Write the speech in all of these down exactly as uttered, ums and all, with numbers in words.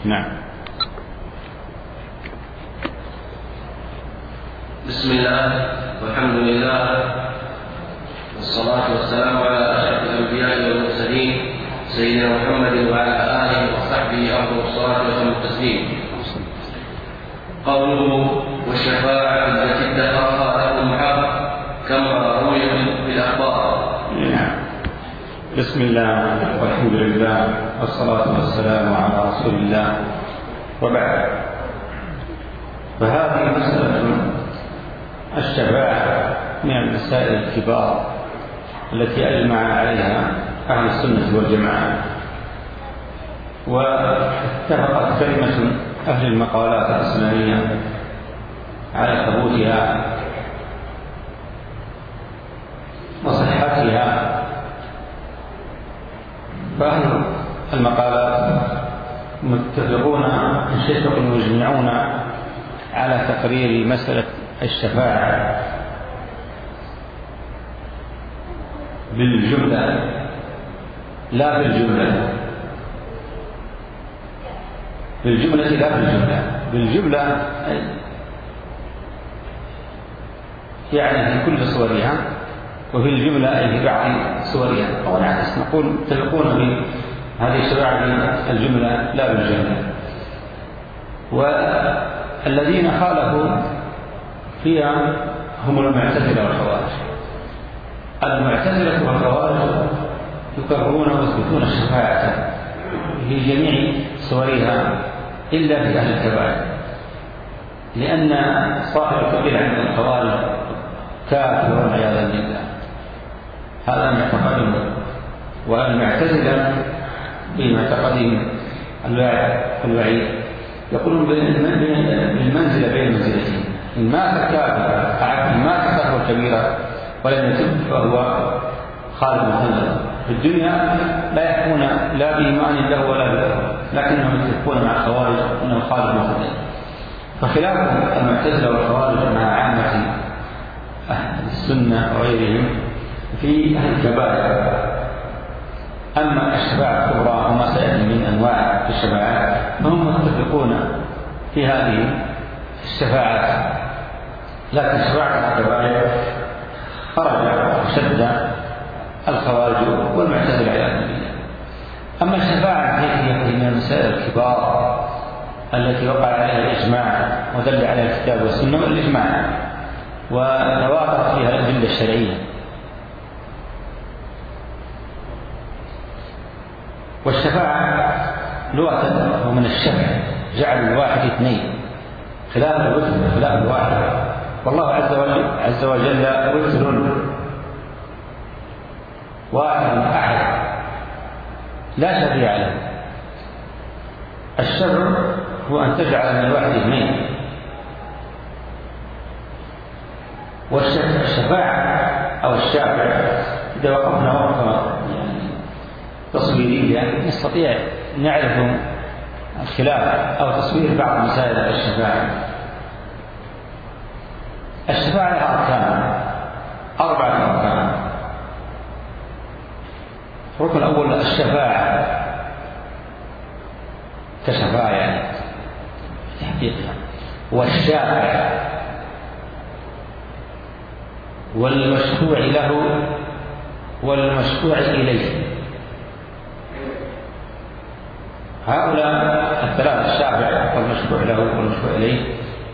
نعم. بسم الله والحمد لله والصلاة والسلام على أشرف الأنبياء والمرسلين سيدنا محمد وعلى آله وصحبه أفضل الصلاة وأتم التسليم. قوله والشفاعة التي ادخرها لهم حق كما روي في الأخبار. بسم الله والحمد لله والصلاة والسلام على رسول الله، وبعد، فهذه مسألة الشفاعة من المسائل الكبار التي أجمع عليها أهل السنة والجماعة، واتفقت كلمة أهل المقالات الإسلامية على ثبوتها وصحتها. فأهل المقالات متفقون متفق مجمعون على تقرير مسألة الشفاعة بالجملة لا بالجملة بالجملة لا بالجملة بالجملة يعني في كل صورها، وفي الجملة أي في بعض صورها، أو العكس، نقول متفقون بهذه الشفاعة بالجملة لا بالجملة. والذين خالفوا فيها هم المعتزلة والخوارج. المعتزلة والخوارج يكررون ويثبتون الشفاعة في جميع صورها إلا في أهل الكبائر، لأن صاحب الكبير عند الخوارج كافر والعياذ بالله، هذا معتقدهم. والمعتزلة في معتقدهم الوعيد يقولون بالمنزلة بين المنزلتين، إن مات الكافر إن مات صاحب الكبيرة ولم يتب فهو خالد مخلد في الدنيا، لا يحكمون لا بإيمان له ولا بله، لكنهم يتفقون مع الخوارج أنه خالد مخلد. فخلاف المعتزلة والخوارج مع عامة أهل السنة وغيرهم في أهل الكبائر. أما الشفاعة الكبرى وما سيأتي من أنواع الشفاعات فهم متفقون في هذه الشفاعات، لكن شفاعة الكبائر خرج وشد الخوارج والمعتزلة عياذا بالله. أما الشفاعة هي من المسائل الكبار التي وقع عليها الإجماع ودل عليها الكتاب والسنة والإجماع، وتواترت فيها الأدلة الشرعية. والشفاعة لغة ومن الشفع جعل الواحد اثنين خلاف الوتر خلاف الواحد، والله عز وجل عز وجل وتر واحد أحد لا شفيع له. الشفع هو أن تجعل من الواحد اثنين، والشفاعة أو الشافع إذا وقفنا وقفة تصويرية نستطيع نعرف الخلاف أو تصوير بعض مسائل الشفاعة. الشفاعة لها أركان، أربعة أركان. الركن الأول الشفاعة كشفاعة يعني تحقيقها، والشافع والمشفوع له والمشفوع إليه. هؤلاء الثلاثة الشافع والمشفوع له والمشفوع إليه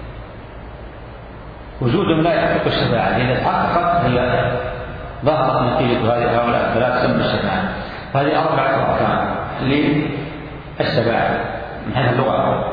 وجودهم لا يحقق الشفاعة، إذا تحققت هي ظهرت نتيجة هذه هؤلاء الثلاثة تسمى الشفاعة. هذه أربعة أركان للشفاعة من حيث اللغة.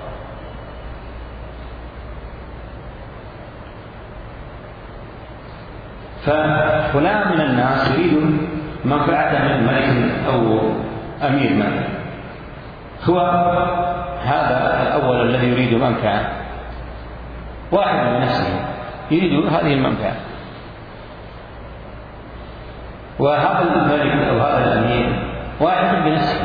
ففلان من الناس يريد منفعة من ملك أو أمير ملك، هو هذا الأول الذي يريد منفعة، واحد من نفسه يريد هذه المنفعة، وهذا الملك أو هذا الأمير واحد بنفسه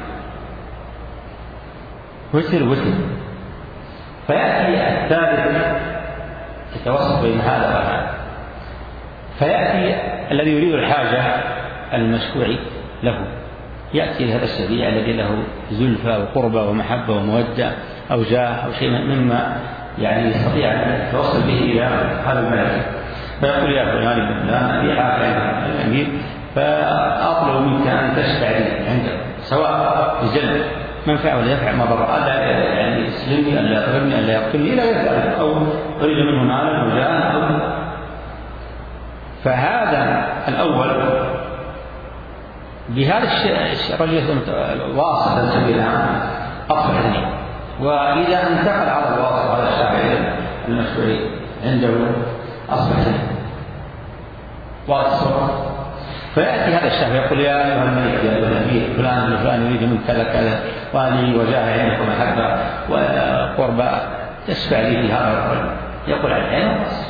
وتر وتر، فيأتي الثالث يتوسط بين هذا وهذا، فيأتي الذي يريد الحاجة المشفوع له يأتي هذا الشفيع الذي له زلفى وقربة ومحبة ومودة أو جاه أو شيء مما يعني يستطيع أن يتوصل به إلى هذا الملك، فيقول يا فلان بن فلان في حاجة عند الأمير فأطلب منك أن تشفع لي عنده، سواء بجلب منفعة ولا يفعل مضرة، ألا يعني يسلمني ألا يضربني ألا يقتلني إلى غير ذلك، أو أريد منه مالا أو جاء أو. فهذا الأول بهذا الرجل واصل سبيلا أصبح ذني، وإذا انتقل على الواصل على الشافعي المشهور عنده أصبح ذني واصل. فيأتي هذا الشافعي يقول يا أيها الملك يا أيها الأمير فلان وفلان يريد منك كذا كذا وأني وجاه عندك محبة وقربة تشفع لي في هذا الرجل، يقول على العين والرأس.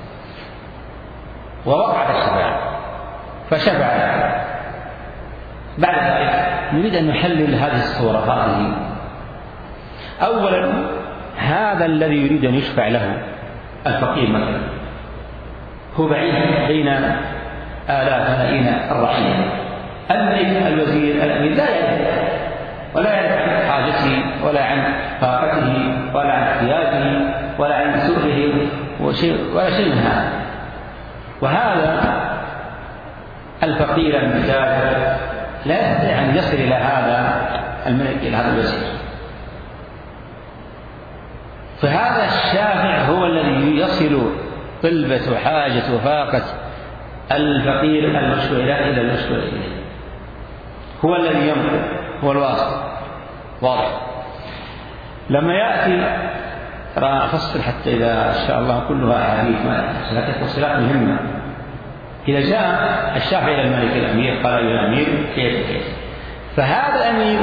ووقعت الشفاعة فشفع له. بعد ذلك نريد أن نحلل هذه الصورة هذه. أولا هذا الذي يريد أن يشفع له الفقير مثلا هو بعيد بين آلاف ملايين الرعية، الملك الوزير الأمير لا يعرف ولا يعرف عن حاجته ولا عن طاقته ولا عن احتياجه ولا عن سؤله ولا شيء من هذا. وهذا الفقير المسافر لا يستطيع أن يصل إلى هذا الملك إلى هذا الوزير، فهذا الشافع هو الذي يصل طلبة حاجة وفاقة الفقير المشكور إلى المشكور إليه، هو الذي يمكن، هو الواسط. واضح؟ لما يأتي ترى أفصل حتى إذا إن شاء الله كلها أحاديث لكن تفصيلات مهمة. إذا جاء الشافعي إلى الملك الأمير قال أيها الأمير كيف كيف، فهذا الأمير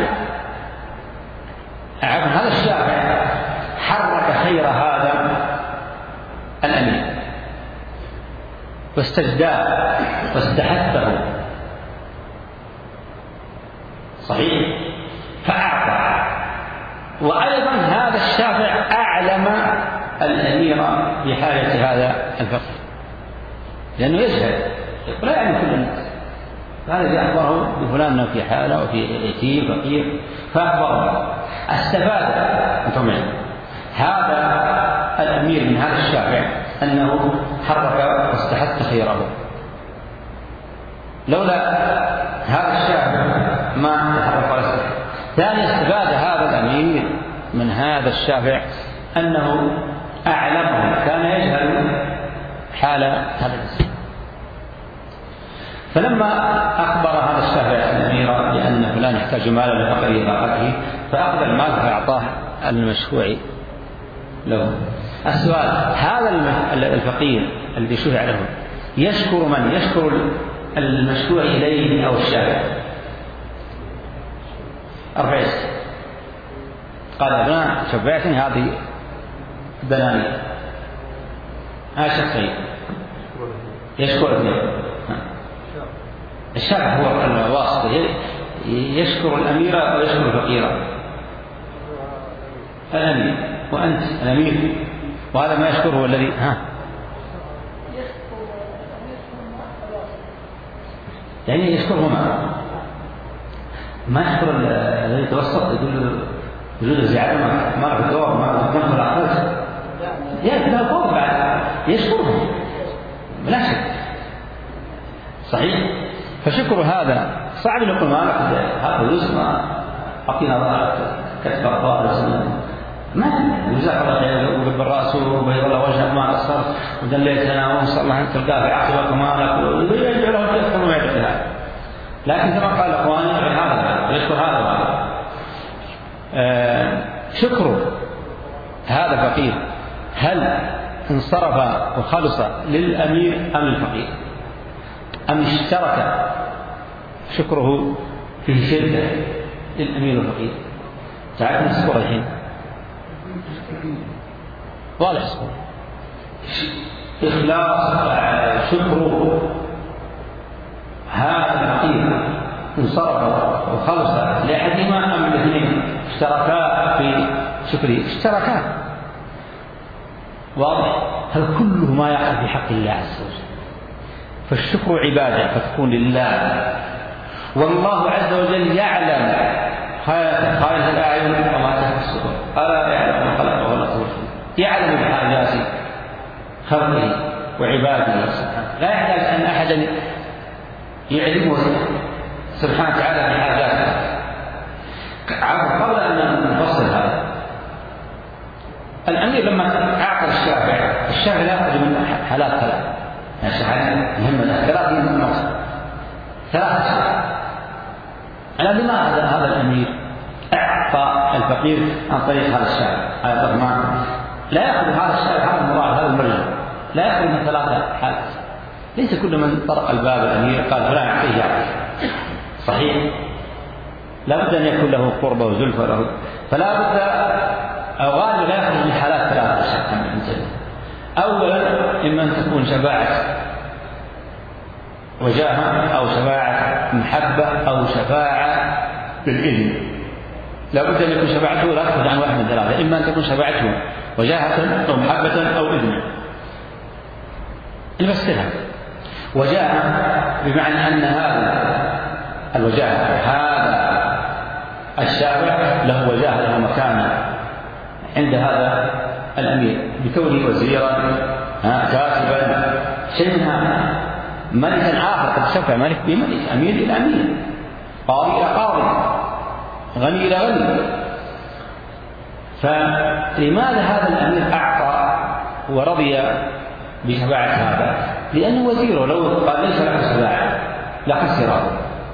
هذا الشافعي حرك خير هذا الأمير واستجداه واستحثه، صحيح، فأعطى. وأيضا هذا الشافع أعلم الأمير بحاجة هذا الفقير لأنه يشهد لا يعلم كل الناس، هذا الذي أخبره بفلان في حالة وفي يتيم فقير فأخبره استفاد أنتم هذا الأمير من هذا الشافع أنه حرك واستحث خيره. لولا هذا الشافع ما تحرك ولا استحث. ثاني استفاد هذا الأمير من هذا الشافع أنه أعلمه، كان يجهل حال هذا الإنسان. فلما أخبر هذا الشافع الأمير بأن فلان يحتاج مالا لفقر طاقته فأخذ المال فأعطاه المشفوع له. السؤال هذا الفقير الذي شفع له يشكر من؟ يشكر المشفوع إليه أو الشافع؟ أربعيس قال أبناء شفعتني هذه بناني هذا شخصين يشكر اثنين. الشافع هو الواسطة يشكر الأمير ويشكر الفقير. الأمير وأنت الأمير، وهذا ما يشكره الذي ها يعني يشكرهما، ما يشكر الذي يتوسط يقول وجود الزيادة ما في الدور ما في الدور الأخرس يا فوق بعد يشكرهم لا شك، صحيح. فشكر هذا صعب نقول ما هذا فلوس ما أعطينا كتب أخبار ما جزاك الله خير وقلب الرأس وبيض الله وجهك ما قصرت ودليتنا ونسأل الله أن تلقاه في عقبك ومالك ويجعل له يذكر وما يجعل هذا. لكن كما قال إخواني هذا يشكر هذا وهذا. آه شكر هذا الفقير هل انصرف وخلص للأمير أم الفقير أم اشترك شكره فيه شركة للأمير والفقير؟ تعال نذكر الحين واضح اسمه إخلاص شكره هذا الفقير انصرف وخلص لأحدهما أم الاثنين اشتركا في شكره؟ اشتركا. واضح؟ هل كله ما يقع في حق الله عز وجل؟ فالشكر عبادة فتكون لله، والله عز وجل يعلم خائنة الأعين وما تخفي الصدور، ألا يعلم من خلق وهو اللطيف الخبير، يعلم بحاجات خلقه وعباده سبحانه، لا يحتاج أن أحدا يعلمه سبحانه وتعالى بحاجاته. قبل أن نفصل هذا، الأمير لما أعطى الشافع، الشافع لا يأخذ من حالات ثلاث، يعني الشافعي مهمة ثلاث من المقصد ثلاث أشياء. أنا لماذا هذا الأمير أعطى الفقير عن طريق هذا الشافع؟ هذا الرحمن لا يأخذ هذا الشافع هذا المراد هذا المرجع، لا يأخذ من ثلاثة حالات. ليس كل من طرق الباب الأمير قال فلان أعطيه يعطيه، صحيح؟ لا بد أن يكون له قربة وزلفة له، فلا بد أو غالب لا يخرج من حالات ثلاثة شكا من الإنسان. أولا إما أن تكون شفاعة وجاهة أو شفاعة محبة أو شفاعة بالإذن، لا بد أن يكون شفاعته لا تخرج عن واحد من ثلاثة، إما أن تكون شفاعته وجاهة أو محبة أو إذن. المسألة وجاهة بمعنى أن هذا الوجاهة هذا الشافع له وجاهة له مكانة عند هذا الأمير بكونه وزيرا كاتبا شيء من هذا، ملكا آخر قد شفع ملك بملك، أمير إلى أمير، قاضي إلى قاضي، غني إلى غني. فلماذا هذا الأمير أعطى ورضي بشفاعة هذا؟ لأنه وزيره، لو قال ليس له شفاعة لخسر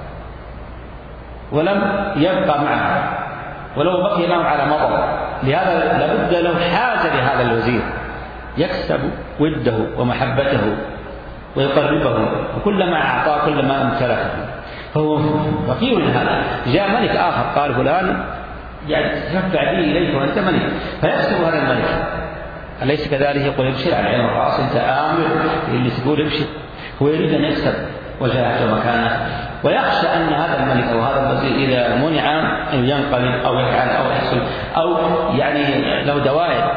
ولم يبقى معه ولو بقي معه على مضض. لهذا لابد له حاجة لهذا الوزير يكسب وده ومحبته ويقربه، وكلما أعطاه كلما امتلكه، فهو فقير لهذا. جاء ملك آخر قال فلان يعني تشفع به إليك وأنت ملك، فيكسب هذا الملك، أليس كذلك؟ يقول ابشر على عين الرأس، أنت آمر اللي تقول ابشر. هو يريد أن يكسب وجاهته مكانه، ويخشى أن هذا الملك أو هذا الوزير إذا منع أن ينقلب أو يفعل أو يحصل أو يعني له دوائر.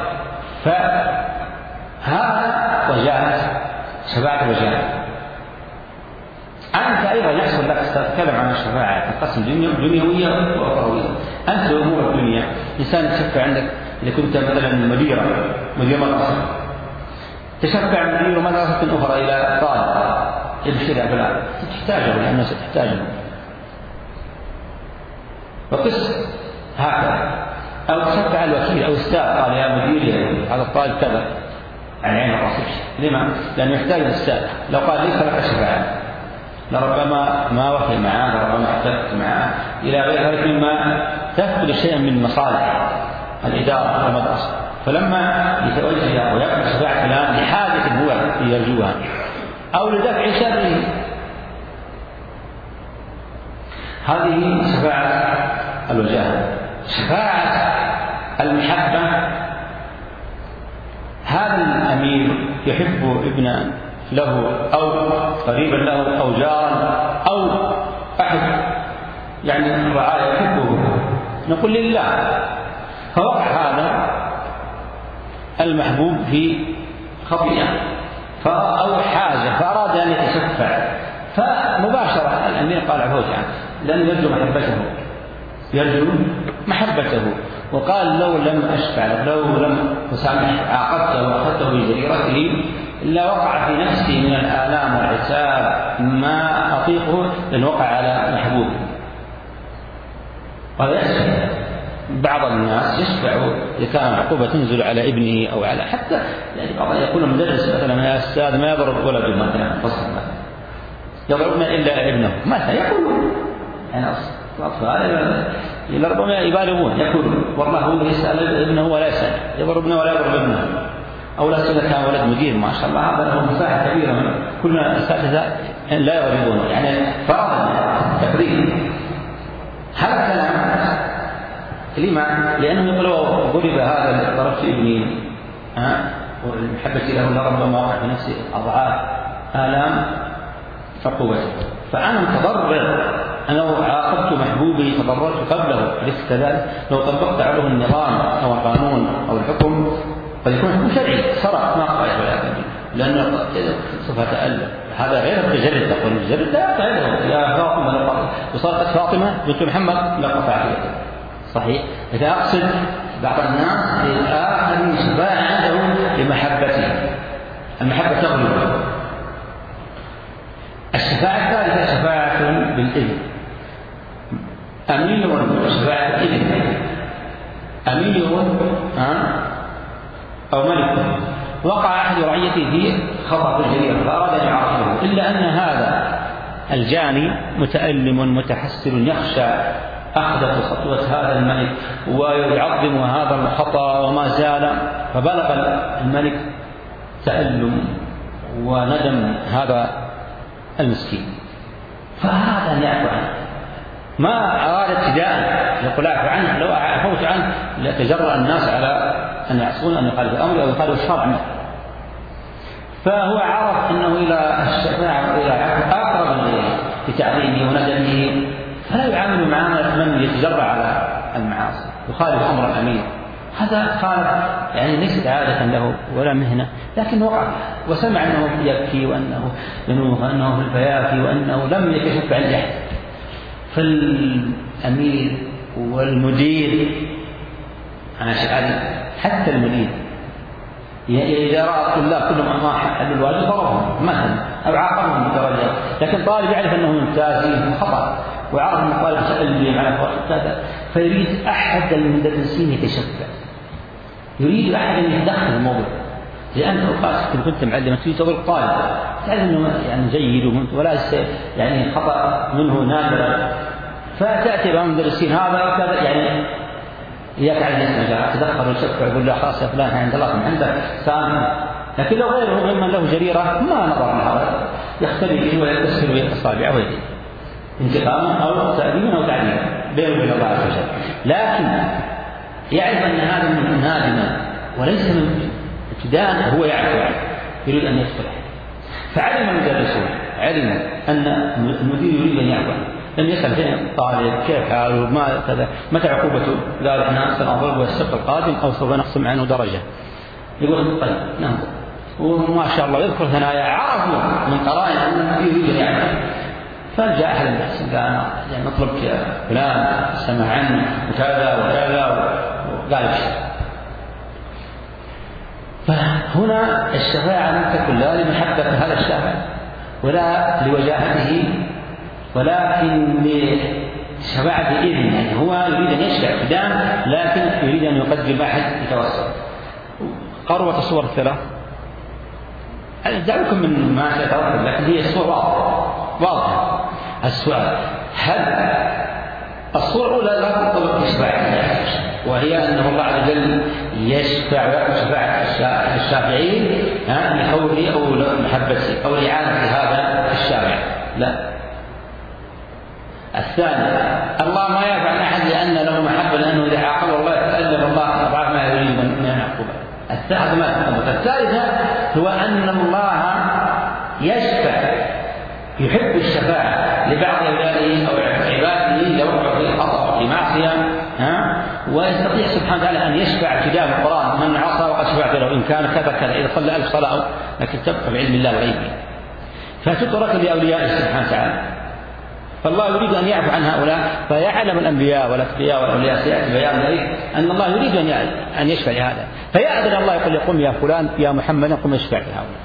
فهذا وجاهة شفاعة وجاهة. أنت أيضا يحصل لك تتكلم عن الشفاعة تقسم دنيوية وأخروية. أنت أمور الدنيا إنسان تشفع عندك، إذا كنت مثلا مديرا مدير مدرسة تشفع مدير مدرسة أخرى إلى طالب يبشر فلان تحتاجه لأن الناس تحتاجه، وقس هكذا. أو تشفع الوكيل أو استاذ قال يا مدير هذا الطالب كذا عن عين الرأس، لما؟ لأنه يحتاج الاستاذ. لو قال ليس لك شفاعة لربما ما وكل معاه، لربما احتفت معاه إلى غير ذلك مما تفقد شيئا من مصالح الإدارة والمدرسة. فلما يتوجه ويقبل شفاعة فلان لحاجة هو يرجوها أو لدفع شره، هذه شفاعة الوجاهة. شفاعة المحبة، هذا الأمير يحب ابنا له أو قريبا له أو جارا أو أحد يعني الرعاية يحبه، نقول لله، فوقع هذا المحبوب في خطيئة أو حاجة فأراد أن يتشفع، فمباشرة الأمير قال عفوت عنه لأن يرجو محبته يرجو محبته وقال لو لم أشفع لو لم أسامح عاقبته وأخذته بجريرته إلا وقع في نفسي من الآلام والعتاب ما أطيقه لأن وقع على محبوبه. وهذا يشفع بعض الناس يشفع إذا كان عقوبة تنزل على ابنه أو على حتى يعني بعض يقول مدرس مثلا يا أستاذ ما يضرب ولده مثلا فصل مثلا يضربنا إلا ابنه مثلا يقول يعني الأطفال لربما يبالغون يقول والله هو يسأل ابنه ولا يسأل يضربنا ولا يضرب ابنه، أو لا سنة كان ولد مدير ما شاء الله هذا له مساحة كبيرة من كل الأساتذة لا يضربونه يعني فرضا تقريبا. هذا كلام لما؟ لأنه يقول ضرب هذا ضربت ابني ها والمحبة له لربما وقع في نفسي أضعاف آلام عقوبته، فأنا متضرر. أنا لو عاقبت محبوبي تضررت قبله، أليس كذلك؟ لو طبقت عليه النظام أو القانون أو الحكم قد يكون حكم شرعي سرق ما قال لأن سوف تألم. هذا غير التجرد، تقول التجرد لا تعرفه يا فاطمة لقد وصارت فاطمة بنت محمد لقطعت يده. صحيح. إذا أقصد بعض الناس الآخر شفاعة عنده لمحبته، المحبة تغلب. الشفاعة الثالثة شفاعة بالإذن، أمير شفاعة الإذن، أمير أو ملك وقع أحد رعيته في خطأ جرير فأراد أن يعاقبه، إلا أن هذا الجاني متألم متحسر يخشى أخذت خطوة هذا الملك ويعظم هذا الخطأ وما زال، فبلغ الملك تألم وندم هذا المسكين فهذا أن يعفو عنه، ما أراد ابتداء يقول أعفو عنه، لو عفوت عنه لتجرأ الناس على أن يعصون أن يقالوا الأمر أو يقالوا الشرع، فهو عرف أنه إلى الشفاعة وإلى العفو أقرب لتعظيمه وندمه، فلا يعامل معاملة من يتجرأ على المعاصي يخالف أمر الأمير. هذا خالف يعني ليست عادة له ولا مهنة، لكن وقع وسمع أنه يبكي وأنه ينوح وأنه في الفيافي وأنه لم يكشف عن أحد. فالأمير والمدير حتى المدير إذا رأى الطلاب كلهم ما حل الواجب ضربهم مثلا أو عاقبهم بدرجات، لكن طالب يعرف أنه ممتاز خطأ وعرف أن الطالب سأل على كذا، فيريد أحد المدرسين يتشفع، يريد أحد أن يتدخل الموضوع، لأن أوقات كنت معلمة تريد تقول الطالب تعرف أنه يعني جيد ولا يعني خطأ منه نادرا، فتأتي بها المدرسين هذا كذا يعني إياك على الناس تدخل ويشفع ويقول له خلاص يا فلان عند الله من عندك سامح، لكن لو غيره ممن له جريرة ما نظر لهذا يختلي به ويتسهل به أصابعه ويديه انتقاما أو تأديما أو تعليما بينه وبين الله عز وجل، لكن يعرف أن هذا من نادما وليس من ابتداء هو يعرف عنه يريد أن يصلح، فعلم المدرسون علم أن المدير يريد أن يعفو عنه، لم يسأل فين الطالب كيف حاله ما كذا متى عقوبته، قال احنا سنضربه السبت القادم أو سوف نخصم عنه درجة، يقول طيب نعم، وما شاء الله يذكر ثنايا عرفوا من قرائن أن المدير يريد أن يعفو، فجاء أحد الناس قال يعني نطلبك يا فلان سمع عني وكذا وكذا وقال ابشر. فهنا الشفاعة لم تكن لا لمحبة هذا الشافع ولا لوجاهته، ولكن لشفاعة إذن، يعني هو يريد أن يشفع ابتداء لكن يريد أن يقدم أحد يتوسط. قربت الصور الثلاث دعوكم من ما سيترتب، لكن هي الصور واضحة واضحة. السؤال هل الصورة الأولى لا تنطبق بشفاعة، وهي أنه الله عز وجل يشفع ويأخذ شفاعة الشافعين لحوله أو لمحبته أو لإعانة هذا الشافع، لا. الثاني الله ما يفعل أحد لأن له محبة، لأنه إذا عاقب الله يتألم الله أضعاف ما يريد من يعقوبه. الثالث ما تنطبق. الثالثة هو أن الله يشفع يحب الشفاعة لبعض أولاده أو عباده لو وقعوا في خطأ في معصية، ها ويستطيع سبحانه وتعالى أن يشفع ابتداء القرآن من عصى وقد شفعت له إن كان كذا كذا إذا صلى ألف صلاة، لكن تبقى بعلم الله الغيبي فتترك لأوليائه سبحانه وتعالى. فالله يريد أن يعفو عن هؤلاء، فيعلم الأنبياء والأتقياء والأولياء سيأتي بيان ذلك أن الله يريد أن يشفع لهذا، فيأذن الله يقول يقوم يا فلان يا محمد قم اشفع لهؤلاء،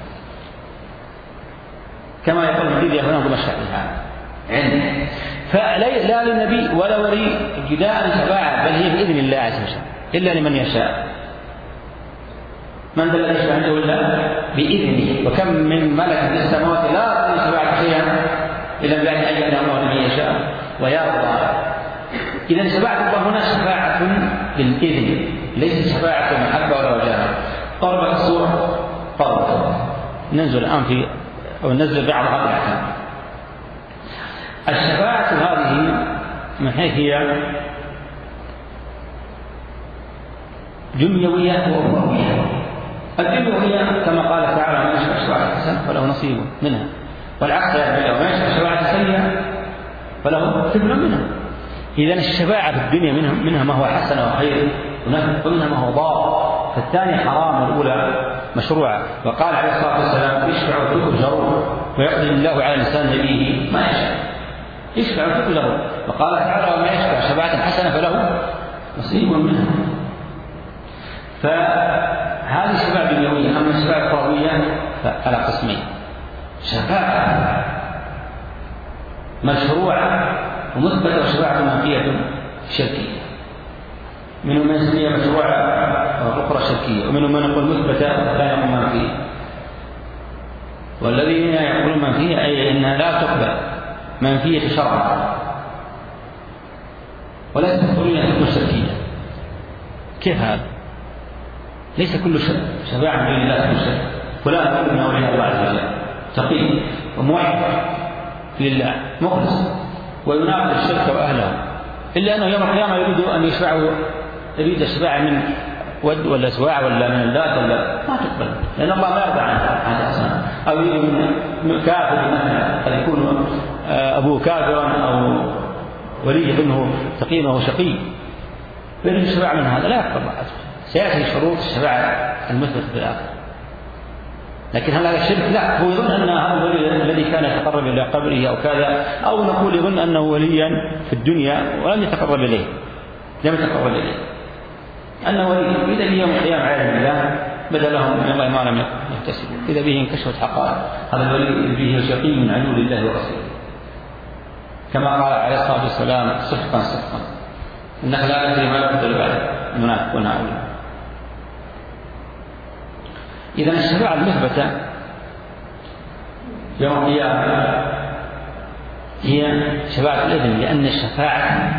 كما يقول يريد يا فلان قم اشفع لهذا عندي. فلا للنبي ولا ولي ابتداء شفاعة، بل هي بإذن الله عز وجل إلا لمن يشاء. من ذا الذي يشفع عنده إلا بإذنه، وكم من ملك في السماوات لا تغني شفاعة شيئا إلا بعد أن يأذن الله لمن يشاء ويرضى. إذا شفاعة الله هنا شفاعة بالإذن ليست شفاعة محبة ولا وجاهة. قربت الصورة قربت. ننزل الآن في أو ننزل بعض هذه الأحكام. الشفاعة هذه من حيث هي دنيوية وأخروية. الدنيوية كما قال تعالى من يشفع شفاعة حسنة فله نصيب منها، والعكس من يشفع شفاعة سيئة فله كفل منها. إذا الشفاعة في الدنيا منها, منها ما هو حسن وخير ومنها ما هو ضار، فالثاني حرام والأولى مشروعة. وقال عليه الصلاة والسلام يشفع وتؤجر ويقضي الله على لسان نبيه ما يشاء، يشفع وتؤجر. وقال تعالى وما يشفع شفاعة حسنة فله نصيب منها. فهذه الشفاعة الدنيوية. أما الشفاعة الأخروية فعلى قسمين: شفاعة مشروعة ومثبتة وشفاعة منفية شركية. منهم من يسميها مشروعة وأخرى شركية، ومنهم من يقول مثبتة لا يقول منفية. والذين يقولون منفية أي أنها لا تقبل منفية شرعا، ولا يقولون أنها تكون شركية. كيف هذا؟ ليس كل شفاعة بين الله تكون شرك. فلان يقول من أولياء الله عز وجل تقي وموحد لله مخلص ويناقض الشرك وأهله، إلا أنه يوم القيامة يريد أن يشفعه، يريد الشفاعة من ود ولا سواع ولا من اللات ولا ما تقبل، لأن الله لا يرضى عنه هذا أصلا. أو يريد من كافر مثلا قد يكون أبوه كافرا أو ولي ابنه تقي وهو شقي، يريد الشفاعة من هذا لا يقبل الله عز وجل. سيأتي شروط الشفاعة المثبتة في الآخرة. لكن هل هذا الشرك؟ لا، هو يظن أن هذا الولي الذي كان يتقرب إلى قبره أو كذا، أو نقول يظن أنه وليا في الدنيا ولم يتقرب إليه، لم يتقرب إليه أنه ولي. إذا به يوم القيامة عياذا بالله بدا لهم من الله ما لم يحتسبوا، إذا به انكشفت حقائق هذا الولي به شقي من عدو لله ورسوله، كما قال عليه الصلاة والسلام صدقا صدقا إنك لا تدري ما يقدر بعد المنافقون هؤلاء. إذا الشفاعة المثبتة يوم القيامة هي شفاعة الإذن، لأن الشفاعة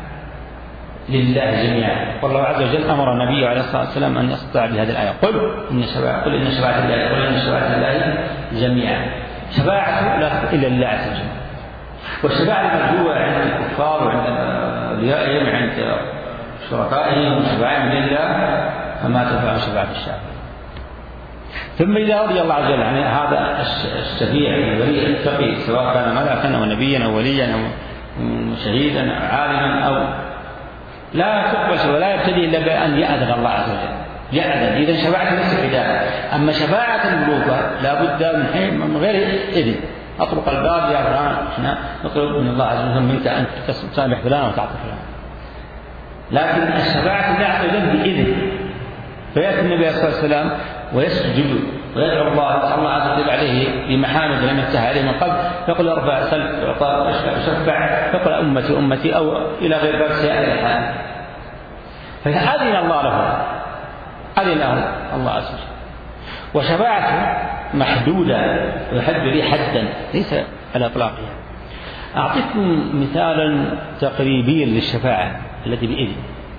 لله جميعا. والله عز وجل أمر النبي عليه الصلاة والسلام أن يصدع بهذه الآية: قل إن شفاعة قل إن شفاعة الله قل إن شفاعة الله جميعا. شفاعة لا إلا الله عز وجل. والشفاعة المرجوة عند الكفار وعند أوليائهم وعند شركائهم وشفاعهم لله فما تنفع شفاعة الشافعين. ثم إذا رضي الله عز وجل عن هذا الشفيع الولي التقي سواء كان ملكا أو نبيا أو وليا أو شهيدا أو عالما أو لا تقبل ولا يبتدي إلا بأن يأذن الله عز وجل يأذن. إذا شفاعة ليس بداية. أما شفاعة الملوكة لا بد من حين من غير إذن. أطرق الباب يا فلان احنا نطلب من الله عز وجل منك أن تسامح فلان وتعطي فلان. لكن الشفاعة لا عز وجل بإذن. فيأتي النبي صلى الله عليه وسلم ويسجد ويدعو الله الله عز وجل عليه بمحامد لم ينتهى عليه من قبل، يقول ارفع سل اعطى اشفع، يقول امتي امتي او الى غير ذلك سيأتي الحال. فأذن الله له، أذن له الله عز وجل. وشفاعته محدودة ويحد به حدا ليس على اطلاقها. أعطيكم مثالا تقريبيا للشفاعة التي بإذن.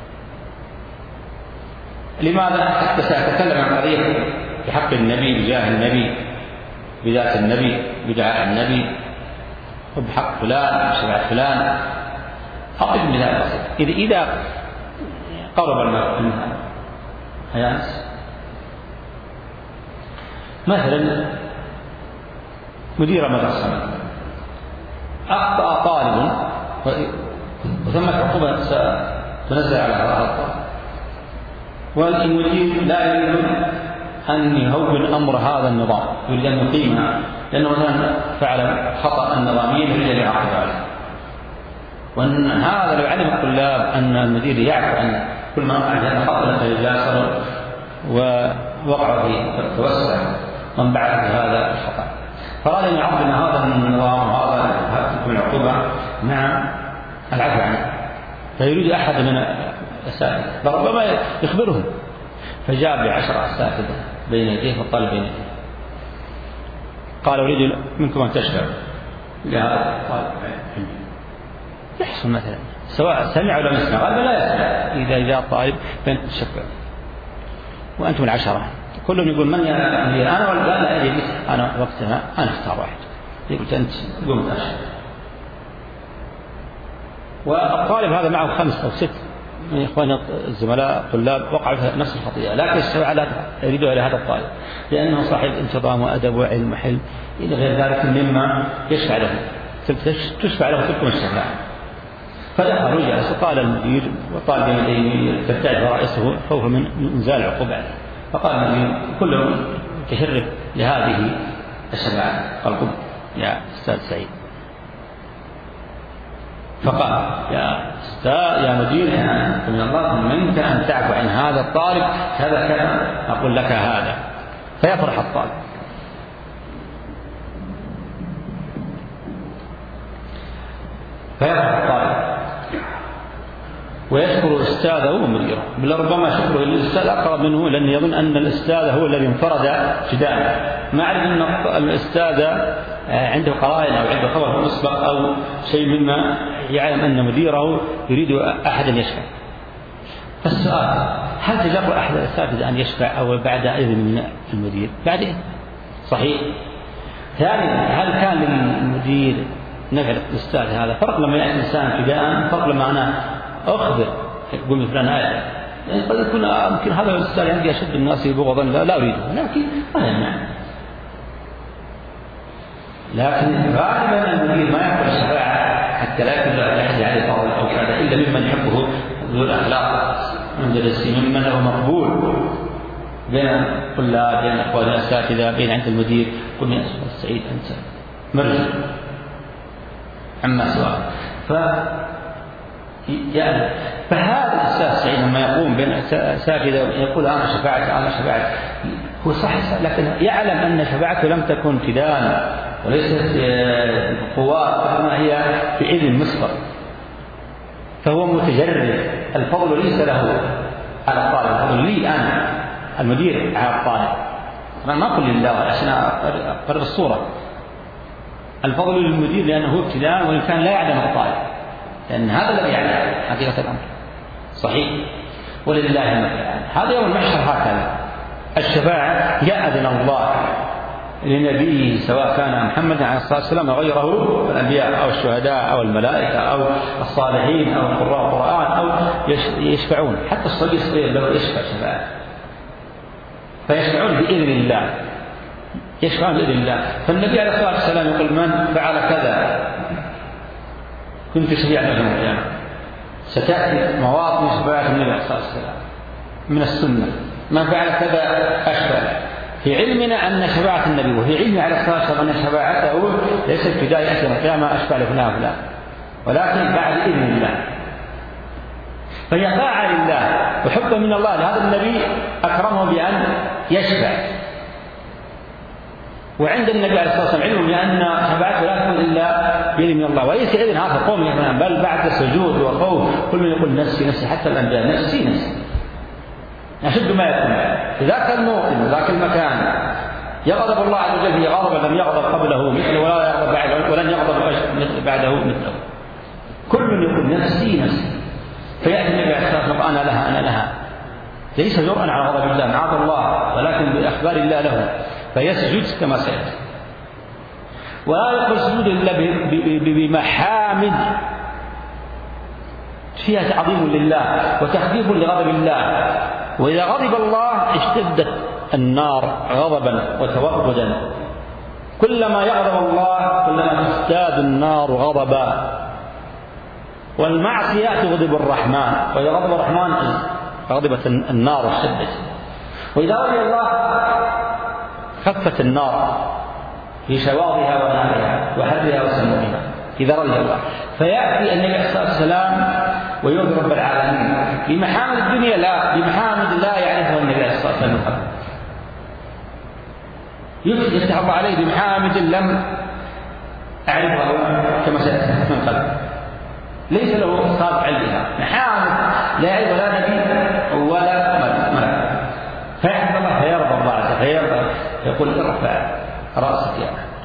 لماذا؟ حتى سأتكلم عن قضية بحق النبي بجاه النبي بذات النبي بدعاء النبي وبحق فلان بشفاعة فلان. أعطيك مثال بسيط. إذا إذا قرب المال هيانس مثلا مدير مدرسة أخطأ طالب وثمت عقوبة ستنزل على هذا الطالب، والمدير لا يريد أن يهون أمر هذا النظام، يريد أن يقيمها لأنه مثلا فعل خطأ نظاميا يريد أن يعاقب عليه. وأن هذا لو علم الطلاب أن المدير يعرف أن كل ما وقع هذا خطأ فيجاسر ووقع فيه توسع وانبعث في هذا الخطأ، فقال أن يعظم هذا النظام وهذا من العقوبة مع العفو عنه. فيريد أحد من الأساتذة فربما يخبرهم، فجاء بعشر أساتذة بين يديه وطالب بين يديه قال أريد منكم أن تشفعوا لهذا الطالب يحصل مثلا سواء سمع ولا يسمع، قال لا يسمع. إذا جاء الطالب فأنت تشفع وأنتم العشرة كلهم يقول من يا أنا ولا لا لا أجي أنا وقتها أنا اختار واحد يقول أنت قم تشفع. والطالب هذا معه خمس أو ست من إخواننا الزملاء الطلاب وقعوا في نفس الخطيئة، لكن الشفاعة لا يريدها إلى هذا الطالب لأنه صاحب انتظام وأدب وعلم وحلم إلى غير ذلك مما يشفع له تشفع له تلكم الشفاعة. فدخل وجلس وقال المدير وقال بين يديه تبتعد رئيسه خوفا من إنزال العقوبة عليه. فقال النبي كلهم تشرف لهذه الشفاعة. قال قم يا أستاذ سعيد. فقال يا أستاذ يا مدير أنت من الله منك أن تعفو عن هذا الطالب كذا كذا أقول لك هذا. فيفرح الطالب. فيفرح الطالب ويشكر أستاذه ومديره، بل ربما شكره للأستاذ أقرب منه، لأنه يظن أن الأستاذ هو الذي انفرد ابتداء، ما أعرف أن الأستاذ عنده قرائن أو عنده خبر مسبق أو شيء مما يعلم أن مديره يريد أحدا يشفع. فالسؤال هل تجرؤ أحد الأساتذة أن يشفع أو بعد إذن من المدير؟ بعد إذن صحيح. ثانيا هل كان للمدير نفع الأستاذ هذا؟ فرق لما يأتي إنسان ابتداء، فرق لما أنا أخبر يقول مثل أنا آية، يعني قد يكون يمكن هذا الأستاذ عندي أشد الناس بغضا لا, لا أريده، لكن ما يمنع. لكن غالبا المدير ما يقبل الشفاعة حتى لا يكون أحد عليه فضل أو كذا إلا ممن يحبه ذو الأخلاق من درسه، ممن له مقبول بين الطلاب بين الأخوان الأساتذة بين عند المدير. قل يا أستاذ سعيد أنت مرجع عما سؤال. ف يعني فهذا الأستاذ سعيد لما يقوم بين أساتذة يقول أنا شفاعت أنا شفاعت هو صح، لكن يعلم أن شفاعته لم تكن ابتداء وليست قوات، ما هي في إذن مسبق، فهو متجرد. الفضل ليس له على الطالب، الفضل لي أنا المدير على الطالب. أنا ما أقول لله عشان أقرب الصورة، الفضل للمدير لأنه ابتداء وإن كان لا يعلم الطالب، لأن هذا الذي يعلم حقيقة الأمر صحيح. ولله المثل. هذا يوم المحشر هكذا الشفاعة يأذن الله لنبيه سواء كان محمد عليه الصلاة والسلام أو غيره الأنبياء أو الشهداء أو الملائكة أو الصالحين أو قراء القرآن أو يشفعون، حتى الصبي الصغير لو يشفع شفاعة فيشفعون بإذن الله، يشفعون بإذن الله. فالنبي عليه الصلاة والسلام يقول من فعل كذا كنت شفيعا له يوم القيامة. ستأتي مواطن شفاعة النبي عليه الصلاة والسلام من السنة، من فعل كذا أشفع. في علمنا أن شفاعة النبي وفي علم عليه الصلاة والسلام أن شفاعته ليست بداية يوم القيامة أشفع لفلان فلان، ولكن بعد إذن الله. فهي طاعة لله وحب من الله لهذا النبي أكرمه بأن يشفع. وعند النبي عليه الصلاة والسلام علم بأن شفاعته لا تكون إلا بإذن من الله، وليس إذن هذا قوم يفهم، بل بعد سجود وخوف كل من يقول نفسي نفسي، حتى الأنبياء نفسي نفسي أشد ما يكون. في ذاك الموطن وذاك المكان يغضب الله عز وجل، غضب لم يغضب قبله مثله ولا يغضب بعده ولن يغضب بعده مثله. كل من يقول نفسي نفسي، فيأتي النبي عليه الصلاة والسلام أنا لها أنا لها، ليس جرأا على غضب الله معاذ الله، ولكن بأخبار الله له، فيسجد كما سيأتي. ولا يقبل سجود إلا بمحامد فيها تعظيم لله وتخفيف لغضب الله. وإذا غضب الله اشتدت النار غضبا وتوقدا، كلما يغضب الله كلما تزداد النار غضبا. والمعصية تغضب الرحمن، وإذا غضب الرحمن غضبت النار واشتدت. وإذا رضي الله خفت النار في شواظها ونارها وحرها وسمومها إذا رضي الله. فيأتي النبي عليه الصلاة والسلام ويرضي رب العالمين بمحامد الدنيا، لا بمحامد لا يعرفها النبي عليه الصلاة والسلام من قبل. يفتح الله عليه بمحامد لم أعرفها كما سأتي من قبل، ليس له صاب علمها، محامد لا يعرف لا نبي ولا ملك. فيحمد الله فيرضى الله عز وجل، فيرضى يقول ارفع رأسك يا أحد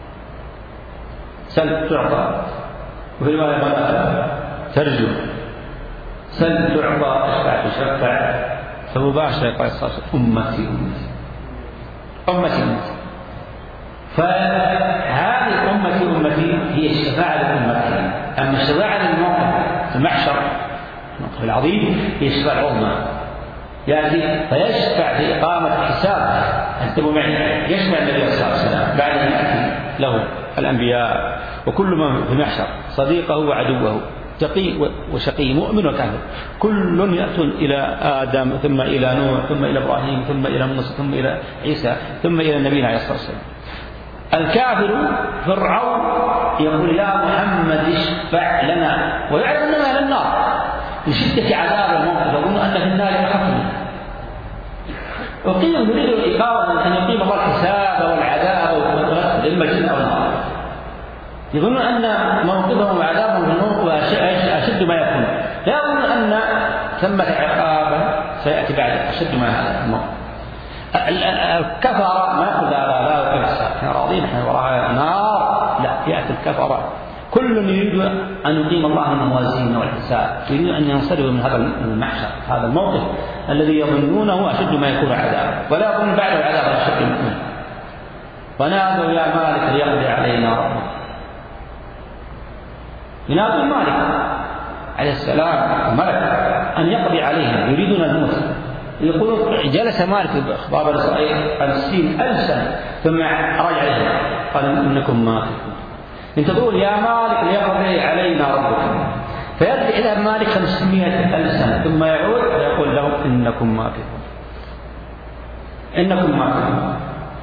سل تعطى، وفي رواية قال ترجو، سل تعطى اشفع تشفع. فمباشرة قال صلى الله عليه وسلم أمتي أمتي أمتي أمتي. فهذه أمتي أمتي هي الشفاعة لأمتي. أما الشفاعة للموقف المحشر الموقف العظيم هي الشفاعة العظمى، يأتي فيشفع في إقامة حساب. انتبهوا معي، يشفع النبي صلى الله عليه وسلم بعد أن يأتي له الأنبياء وكل من في المحشر صديقه وعدوه تقي وشقي، مؤمن وكافر، كل يأتون إلى آدم ثم إلى نوح ثم إلى إبراهيم ثم إلى موسى ثم إلى عيسى ثم إلى النبي عليه الصلاة والسلام. الكافر فرعون يقول يا محمد اشفع لنا، ويعرف أننا أهل النار لشدة عذاب الموقف، يظن أن في النار أخف منه، وقيل يريد الإقامة أن يقيم الله الحساب والعذاب والرد إما الجنة أو النار، يظنون أن موقفهم وعذابهم في النار أشد ما يكون، لا يظنون أن ثمة عقابا سيأتي بعد أشد ما هذا الموقف. الكفر ما يقول لا لا لا احنا راضين احنا وراها نار، لا، يأتي الكفر كل يريد أن يقيم الله الموازين والحساب، يريد أن ينصرفوا من هذا المحشر، هذا الموقف الذي يظنونه أشد ما يكون عذابا، ولا يظن بعد العذاب أشد منه. ونادوا يا مالك ليقضي علينا ربك، ينادوا مالك عليه السلام ملك أن يقضي عليهم، يريدون الموت. يقولون جلس مالك بأخبار إسرائيل خمسين ألف سنة ثم رجع إليه قال إنكم ماكثون، ينتظرون يا مالك ليقضي علينا ربك، فيرجع إلى مالك خمسمائة ألف سنة ثم يعود ويقول لهم إنكم ماكثون إنكم ماكثون.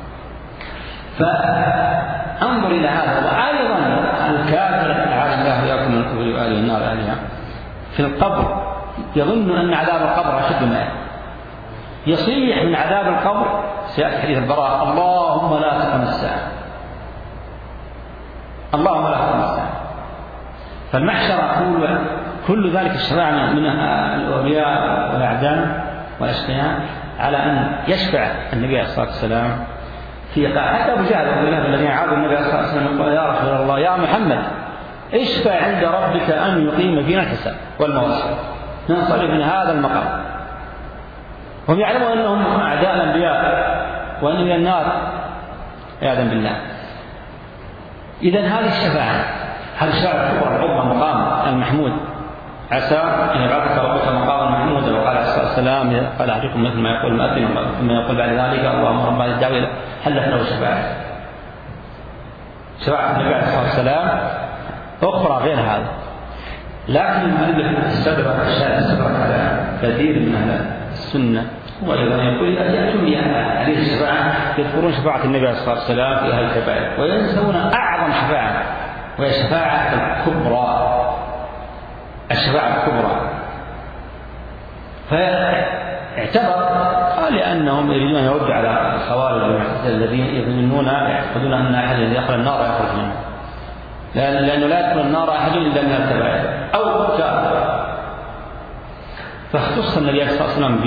فانظر إلى هذا. وأيضا الكافر أعاذ الله إياكم من الكفر وآله النار عليها في القبر يظن أن عذاب القبر أشد ما يصيح من عذاب القبر. سيأتي حديث البراء اللهم لا تقم الساعة، اللهم لا تقم الساعة. فالمحشر كل كل ذلك الشفاعة من الأولياء والأعداء والأشقياء على أن يشفع النبي عليه الصلاة والسلام في حتى أبو جهل الذين عادوا النبي عليه الصلاة والسلام قال يا رسول الله يا محمد اشفع عند ربك أن يقيم فينا الحساب والمواسم ننصرف من هذا المقام. هم يعلمون أنهم أعداء الأنبياء وأن من النار عياذا بالله. إذن هذه الشفاعة هذه الشفاعة الكبرى العظمى مقام المحمود، عسى أن يبعثك ربك مقام المحمود. وقال عليه الصلاة والسلام قال أحدكم مثل ما يقول المؤذن ثم يقول بعد ذلك اللهم رب هذه الدعوة حلت له شفاعة. شفاعة النبي عليه الصلاة والسلام أخرى غير هذا، لكن المؤلف استدرك الشارع استدرك على كثير من أهل السنة وأيضا يقول يأتون بهذه الشفاعة يذكرون شفاعة النبي عليه الصلاة والسلام في أهل الكبائر وينسون أعظم شفاعة وهي الشفاعة الكبرى، الشفاعة الكبرى. فاعتبر قال لأنهم يريدون أن يردوا على الخوارج والمعتزلة الذين يظنون يعتقدون أن أحد يدخل النار يخرج منها، لأنه لا يدخل النار أحد إلا من الكبائر أو كافر. فاختص النبي صلى الله عليه وسلم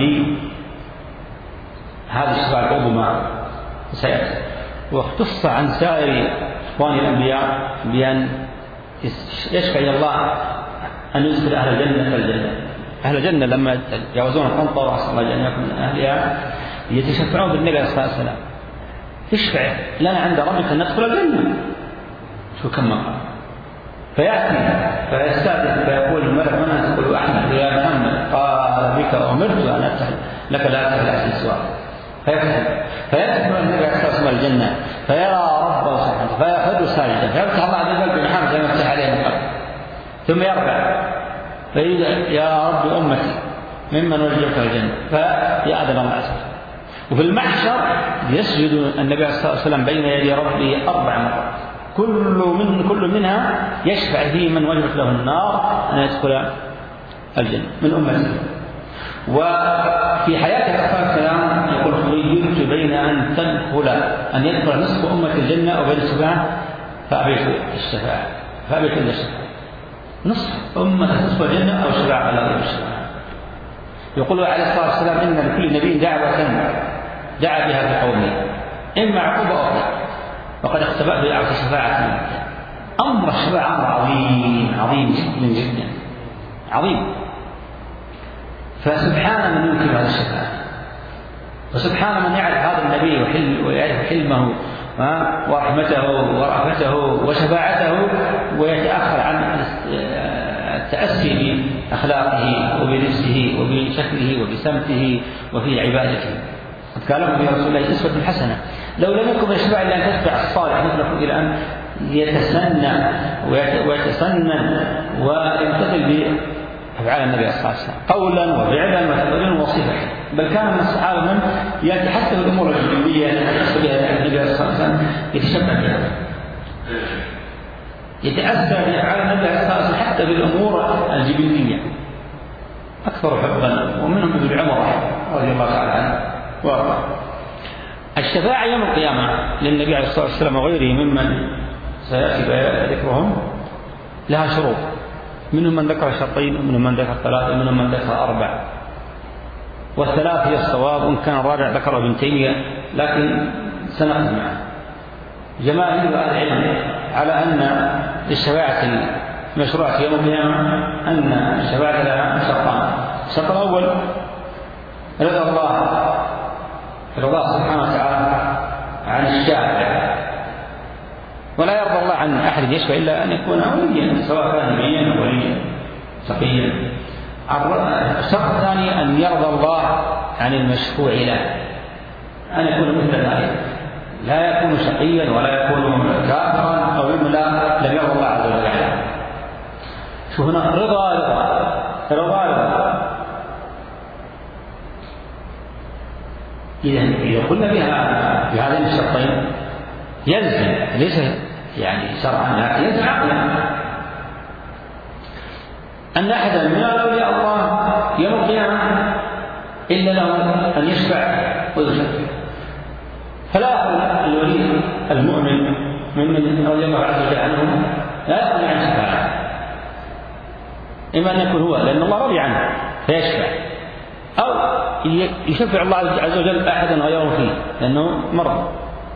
بهذه الشفاعة العظمى سيأتي، واختص عن سائر إخوان الأنبياء بأن يشفع إلى الله أن يدخل أهل الجنة في الجنة. أهل الجنة لما يجاوزون القنطرة وأسأل الله أن يكون من أهلها يتشفعون بالنبي عليه الصلاة والسلام اشفع لنا عند ربك أن ندخل الجنة. شو كم مقام فيأتي فيستأذن فيقول الملك من تقول أحمد يا محمد قال بك أمرت أن أفتح لك لا أفتح لأحد السؤال فيفتح فيدخل النبي عليه الصلاة والسلام الجنة فيرى ربه سبحانه فيأخذ ساجدا فيفتح الله عز وجل بمحمد زي ما فتح عليه من قبل ثم يرفع فيقول يا رب أمتي ممن وجبت الجنة فيأذن الله عز وجل. وفي المحشر يسجد النبي عليه الصلاة والسلام بين يدي ربه أربع مرات كل من كل منها يشفع فيه من وجبت له النار أن يدخل الجنة من أمته. وفي حياته عليه الصلاة والسلام يقول خيرت بين أن تدخل أن يدخل نصف أمة الجنة وبين الشفاعة فأبيت الشفاعة فأبيت إلا الشفاعة نصف أمة نصف الجنة أو الشفاعة على غير الشفاعة. يقول عليه الصلاة والسلام إن لكل نبي دعوة دعا بها في قومه إما عقوبة أو خير وقد اختبأت بدعوة الشفاعة منك. أمر الشفاعة أمر عظيم عظيم جدا جدا عظيم. فسبحان من يمكن هذا الشفاعة وسبحان من يعرف هذا النبي ويعرف حلمه ورحمته ورأفته وشفاعته ويتأخر عن التأسي بأخلاقه وبنفسه وبشكله وبسمته وفي عبادته. قال لهم يا رسول الله أسوة حسنة لو لم يكن يشفع إلا أن تتبع الصالح مثلكم إلى أن يتسنى ويتسنن ويمتثل بأفعال النبي صلى الله عليه وسلم قولا وفعلا وتقريرا وصفة. بل كان من الصحابة من يأتي حتى بالأمور الجبلية التي بها النبي صلى الله عليه وسلم يتشبه بها، يتأسى بأفعال النبي صلى الله عليه وسلم حتى بالأمور الجبلية أكثر حبا. ومنهم ابن عمر رضي الله تعالى عنه وارضاه. الشفاعة يوم القيامة للنبي عليه الصلاة والسلام وغيره ممن سيأتي ذكرهم لها شروط، منهم من ذكر شرطين ومنهم من ذكر ثلاثة ومنهم من ذكر أربع، والثلاث هي الصواب، وإن كان الرابع ذكره ابن تيمية لكن سنأخذ معه. جماهير أهل العلم على أن للشفاعة المشروعة يوم القيامة أن الشفاعة لها شرطان. الشرط الأول رضا الله، رضا سبحانه وتعالى عن الشافع، ولا يرضى الله عن أحد يشفع إلا أن يكون وليا، سواء كان نبيا أو وليا تقيا. الشرط الثاني أن يرضى الله عن المشفوع له، أن يكون مثل ذلك، لا يكون شقيا ولا يكون كافرا أو لا لم يرضى الله عز وجل عنه. شو هنا رضا رضا رضا رضا. إذا إذا قلنا بها بهذين الشرطين يلزم، ليس يعني شرعا لكن يلزم عقلا، أن أحدا من أولياء الله يوم القيامة إلا له أن يشفع ويشفع. فلا يقول الولي المؤمن ممن رضي الله عز وجل عنهم لا يقول عن شفاعة، إما أن يكون هو لأن الله رضي عنه فيشفع، أو يشفع الله عز وجل أحدا غيره فيه لأنه مرض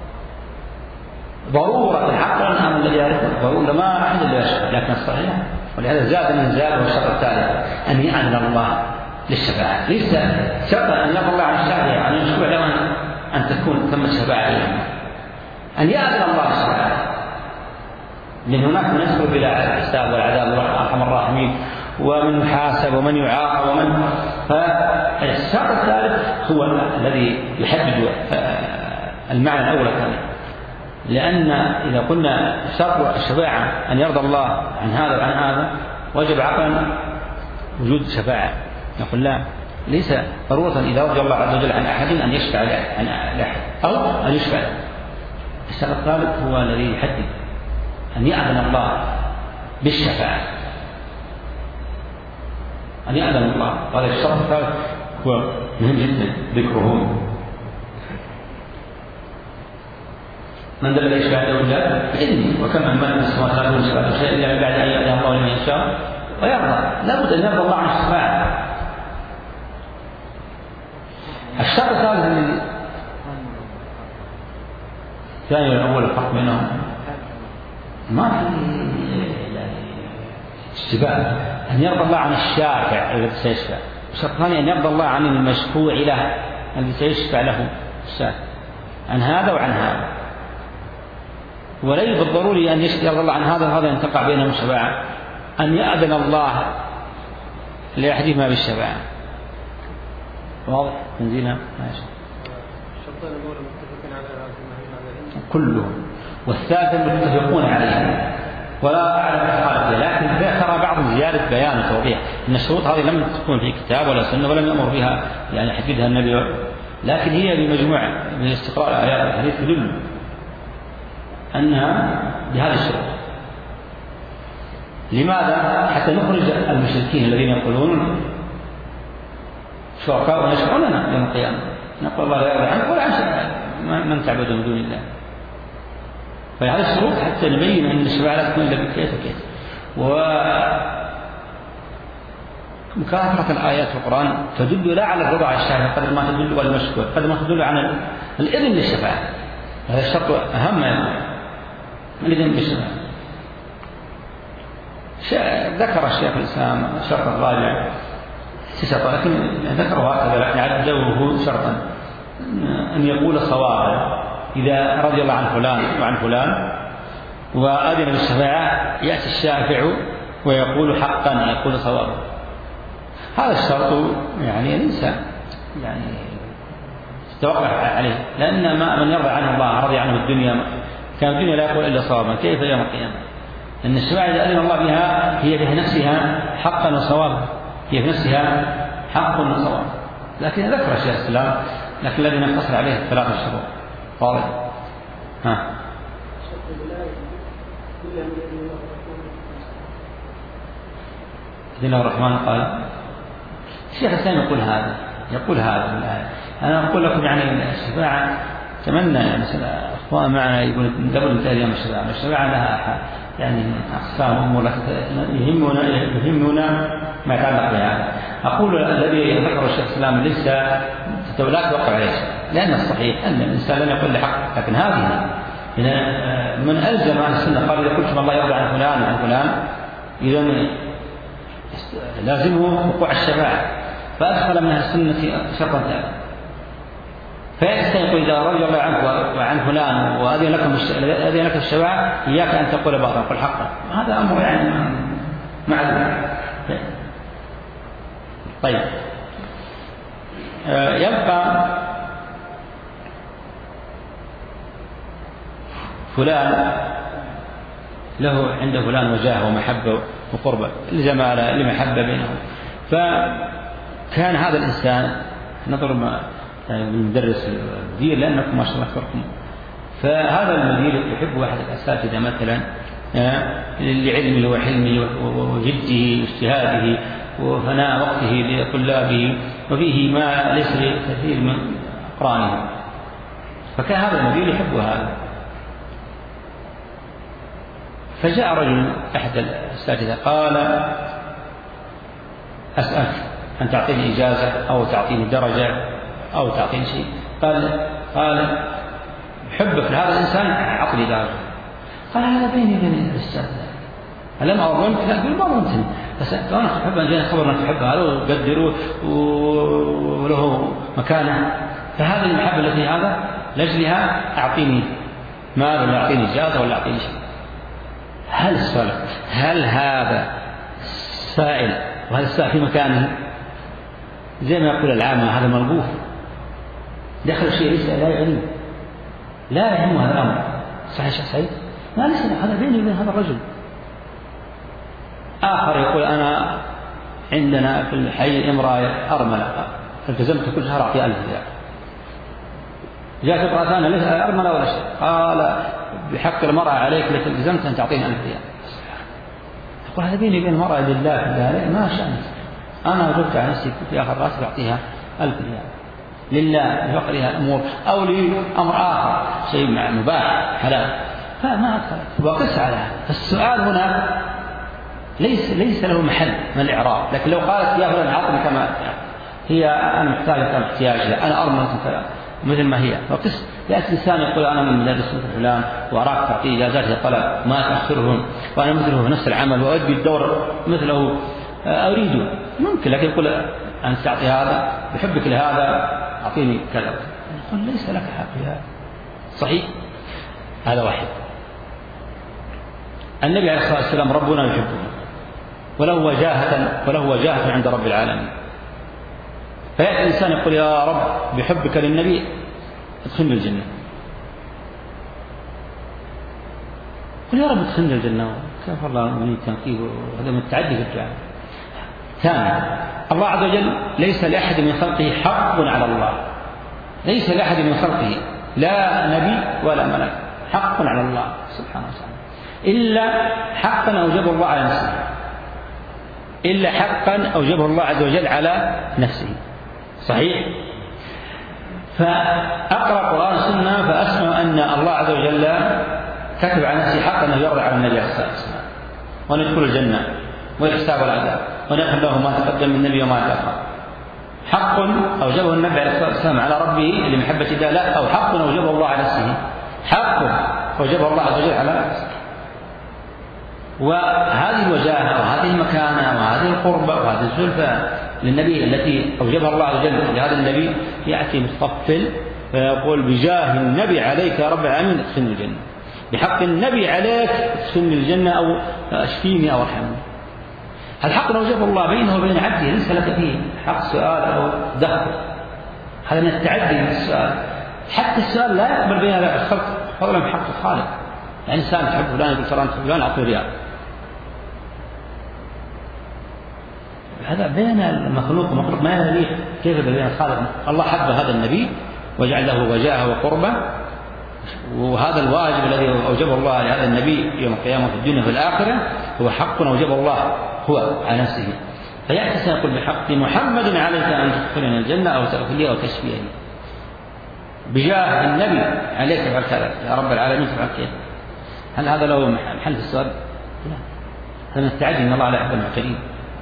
ضرورة عقلا. أم الذي يعرف ضرورة ما أحد اللي يشفع، لكن الصحيح ولهذا زاد من زاد. والشرط الثالث أن يأذن الله للشفاعة، ليس شرط أن يرضى الله عن الشافع أن يشفع له أن تكون ثم الشفاعة له، أن يأذن الله للشفاعة، لأن هناك من يدخل بلا الحساب والعذاب أرحم الراحمين، ومن يحاسب ومن يعاقب ومن. فالشرط الثالث هو الذي يحدد المعنى الأول كان، لأن إذا قلنا شرط الشفاعة أن يرضى الله عن هذا وعن هذا وجب عقلا وجود شفاعة. نقول لا، ليس ضرورة إذا رضي الله عز وجل عن أحد أن يشفع عن أحد أو أن يشفع. الشرط الثالث هو الذي يحدد أن يأذن الله بالشفاعة، أن يأذن الله. هذا الشرط الثالث هو مهم جدا ذكره. من ذا الذي يشفع عنده إلا بإذنه، وكم من ملك السماوات لا تغني شفاعته شيئا إلا من بعد أن يأذن الله لمن يشاء ويرضى. لابد أن يرضى الله عن الشفاعة. الشرط الثالث الذي الثاني والأول الفرق بينهم ما في اشتباه. أن يرضى الله عن الشافع الذي سيشفع، الشرط الثاني أن يرضى الله عن المشفوع له الذي سيشفع له الشافع، عن هذا وعن هذا. وليس بالضروري أن يرضى الله عن هذا وهذا ينتقع بينهم الشفاعة، أن يأذن الله لأحدهما بالشفاعة. واضح تنزيلها ماشي. الشرطين الأولى متفقين على كلهم، والثالث متفقون عليه ولا أعلم إخالته، لكن ذكر بعض زيادة بيان وتوضيح أن الشروط هذه لم تكون في كتاب ولا سنة ولم يأمر بها يعني حددها النبي، لكن هي بمجموعة من استقراء آيات الحديث تدل أنها بهذه الشروط. لماذا؟ حتى نخرج المشركين الذين يقولون شركاء يشفعون لنا يوم القيامة، نقول الله لا يرضى عنك ولا عن من تعبد من دون الله. فهذه الشروط حتى نبين أن الشفاعة لا تكون إلا بكيف وكيف. ومكافرة الآيات في القرآن تدل لا على الرضا عن الشافع قدر ما تدل على المشكور، قدر ما تدل على الإذن للشفاعة. هذا الشرط أهم الإذن بالشفاعة. ذكر الشيخ الإسلام الشرط الرابع شرطا، لكن ذكره هكذا يعني جوه شرطا أن يقول صوابا. إذا رضي الله عن فلان وعن فلان وأذن بالشفاعة يأتي الشافع ويقول حقا، يقول صوابا. هذا الشرط يعني ليس يعني توقع عليه، لأن ما من يرضى عنه الله رضي عنه الدنيا كان الدنيا لا يقول إلا صوابا، كيف يوم القيامة؟ أن الشفاعة إذا أذن الله بها هي في نفسها حقا وصوابا، هي في نفسها حق وصواب. لكن ذكر شيخ الإسلام لكن الذي نقتصر عليه الثلاثة شروط. واضح؟ ها إذن الرحمن قال الشيخ الإسلام يقول هذا يقول هذا الآية. أنا أقول لكم يعني الشفاعة أتمنى يعني أخوان معنا يقول قبل انتهى يوم الشفاعة، الشفاعة لها يعني أقسام أمور يهمنا يهمنا ما يتعلق بها. أقول الذي ذكره الشيخ الإسلام ليس لا توقع عليه، لأن الصحيح أن الإنسان لم يقل لحق، لكن هذه من ألزم عن السنة قال إذا قلتم الله يرضى عن فلان وعن فلان إذا لازمه وقوع الشفاعة، فأدخل من السنة شرطا ثانيا. فيأتي يقول إذا رضي الله عنك وعن فلان وأذن لكم أذن لك الشفاعة إياك أن تقول باطلا قل حقا. هذا أمر يعني معلوم. طيب يبقى فلان له عند فلان وجاهه ومحبة وقربة لجماله لمحبة بينهم، فكان هذا الإنسان نظر ما المدرس المدير لأنكم ما شاء الله أكثركم، فهذا المدير يحب واحد الأساتذة مثلا لعلمه وحلمه وجده واجتهاده وفناء وقته لطلابه وفيه ما ليس لكثير من أقرانه، فكان هذا المدير يحب هذا. فجاء رجل أحد الأساتذة قال أسألك أن تعطيني إجازة أو تعطيني درجة أو تعطيني شيء. قال قال حبك لهذا الإنسان أعطني درجة. قال هذا بيني وبين الأستاذ، ألم أظلمك؟ لا أقول ما ظلمتني، بس أنا أحب أن جاني خبر أنك تحب هذا وقدره وله مكانه، فهذه المحبة التي هذا لأجلها أعطيني مال ولا أعطيني إجازة ولا أعطيني شيء. هل السؤال هل هذا السائل وهذا السائل في مكانه؟ زي ما يقول العامة هذا ملغوف دخل شيء ليس لا يعنيه لا يهمه هذا الأمر. صحيح شيخ سعيد؟ ما ليس هذا بيني وبين هذا الرجل. آخر يقول أنا عندنا في الحي امرأة أرملة التزمت كل شهر أعطيها ألف ريال. جاءت امرأة ثانية ليس أرملة ولا شيء، قال بحق المرأة عليك التي التزمت أن تعطيني ألف ريال. يقول هذا بيني وبين المرأة لله في ما شأنك، أنا وجدت على نفسي في آخر رأسي أعطيها ألف ريال لله لفقرها الأمور أو لأمر آخر شيء مباح حلال، فما أدخل وقس على هذا. فالسؤال هنا ليس ليس له محل من الإعراب، لكن لو قالت يا فلان أعطني كما هي أنا محتاجة كما احتياجها أنا أرمل مثل ما هي، وقس يأتي إنسان يقول أنا من مدرس مثل فلان وأراك تعطيه إجازات طلب ما تأخرهم وأنا مثله في نفس العمل وأدي الدور مثله أريده ممكن، لكن يقول أن تعطي هذا بحبك لهذا أعطيني كذا، يقول ليس لك حق في هذا. صحيح؟ هذا واحد. النبي عليه الصلاة والسلام ربنا يحبه وله وجاهة وله وجاهة عند رب العالمين، فيأتي الإنسان يقول يا رب بحبك للنبي ادخلني الجنة، يقول يا رب ادخلني الجنة كيف الله من التنقيه وهذا متعدي في الدعاء. ثاني الله عز وجل ليس لأحد من خلقه حق على الله، ليس لأحد من خلقه لا نبي ولا ملك حق على الله سبحانه وتعالى إلا حقا أوجبه الله على نفسه، إلا حقا أوجبه الله عز وجل على نفسه. صحيح؟ فأقرأ قرآن السنة فأسمع أن الله عز وجل كتب على نفسه حقا أنه يرضى على النبي عليه الصلاة والسلام وأن يدخل الجنة والحساب والعذاب ونحن له ما تقدم من النبي وما تأخر. حق أوجبه النبي عليه الصلاة والسلام على ربه لمحبة الله، لا أو حق أوجبه الله على نفسه، حق أوجبه الله عز وجل على نفسه. وهذه الوجاهة وهذه المكانة وهذه القربة وهذه الزلفة للنبي التي أوجبها الله عز وجل لهذا النبي يأتي متطفل فيقول بجاه النبي عليك يا رب العالمين ادخلني الجنة، بحق النبي عليك ادخلني الجنة أو اشفيني أو ارحمني. الحق أوجبه الله بينه وبين عبده ليس لك فيه حق سؤال أو دخل، هذا من التعدي من السؤال. حتى السؤال لا يقبل بين الخلق فضلا بحق الخالق. يعني إنسان تحب فلان يقول ترى أنت فلان أعطيه ريال هذا بين المخلوق والمخلوق ما يليق كيف بين الخالق. الله حب هذا النبي وجعل له وجاهه وقربه، وهذا الواجب الذي أوجبه الله لهذا النبي يوم القيامة في الدنيا وفي الآخرة هو حق أوجبه الله هو على نفسه. فيحتسب يقول بحق محمد عليك أن تدخلني الجنة أو تغفر لي أو تشفيني بجاه النبي عليك تفعل كذا يا رب العالمين تفعل كذا. هل هذا له محل في السؤال؟ لا، هذا من التعدي ان الله لا يحب المعتدين.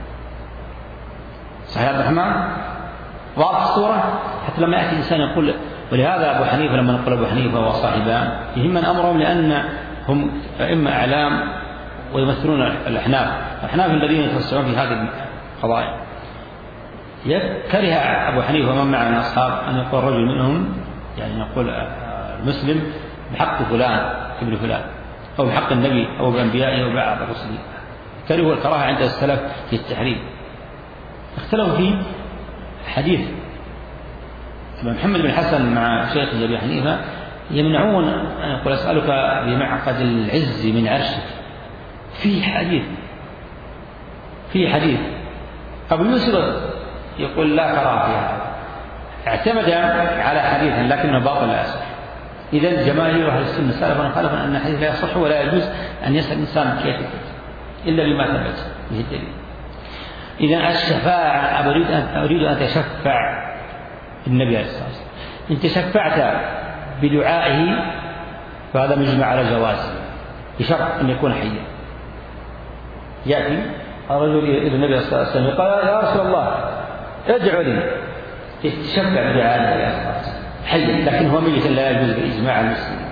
صحيح عبد الرحمن؟ واضح الصورة؟ حتى لما يأتي إنسان يقول، ولهذا أبو حنيفة لما نقول أبو حنيفة وصاحبان يهمنا أمرهم لأن هم أئمة أعلام ويمثلون الأحناف. الأحناف الذين يتوسعون في هذه القضايا. كره أبو حنيفة ومن معه من أصحاب أن يقول رجل منهم، يعني يقول المسلم بحق فلان ابن فلان أو بحق النبي أو بأنبيائه أو بعض الرسل. كرهوا الكراهة عند السلف في التحريم. اختلفوا في حديث محمد بن حسن مع شيخ أبي حنيفة يمنعون أن يقول أسألك بمعقد العز من عرشك. في حديث في حديث أبو يوسف يقول لا كراهة في هذا، اعتمد على حديث لكنه باطل لا يصح. إذا جماهير أهل السنة سلفا خلفا أن الحديث لا يصح ولا يجوز أن يسأل الإنسان كيف إلا بما ثبت به الدليل. إذا الشفاعة أريد أن أريد أن أتشفع النبي عليه الصلاة والسلام. إن تشفعت بدعائه فهذا مجمع على جوازه بشرط أن يكون حيا. يأتي الرجل إلى النبي صلى الله عليه وسلم قال يا رسول الله ادعو لي، يتشفع بدعاء النبي صلى الله عليه وسلم حيا، لكن هو ميت لا يجوز بإجماع المسلمين.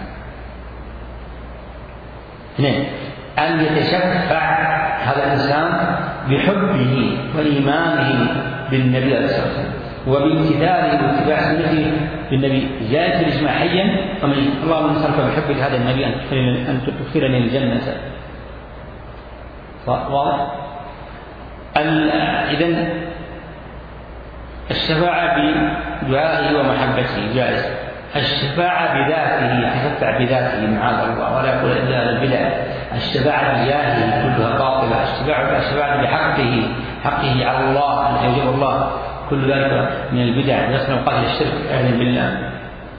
اثنين، أن يتشفع هذا الإنسان بحبه وإيمانه بالنبي عليه الصلاة والسلام وبامتثاله واتباع سنته بالنبي جاءت بالإجماع حيا وميت. اللهم نسألك بحبك هذا النبي أن تدخلني الجنة. واضح؟ إذن الشفاعة بدعائه ومحبته جائز. الشفاعة بذاته يتشفع بذاته معاذ الله ولا يقول إلا البدع. الشفاعة بجاهه كلها باطلة. الشفاعة الشفاعة بحقه حقه على الله الذي يوجب الله كل ذلك من البدع يصنع قتل الشرك أهلا بالله.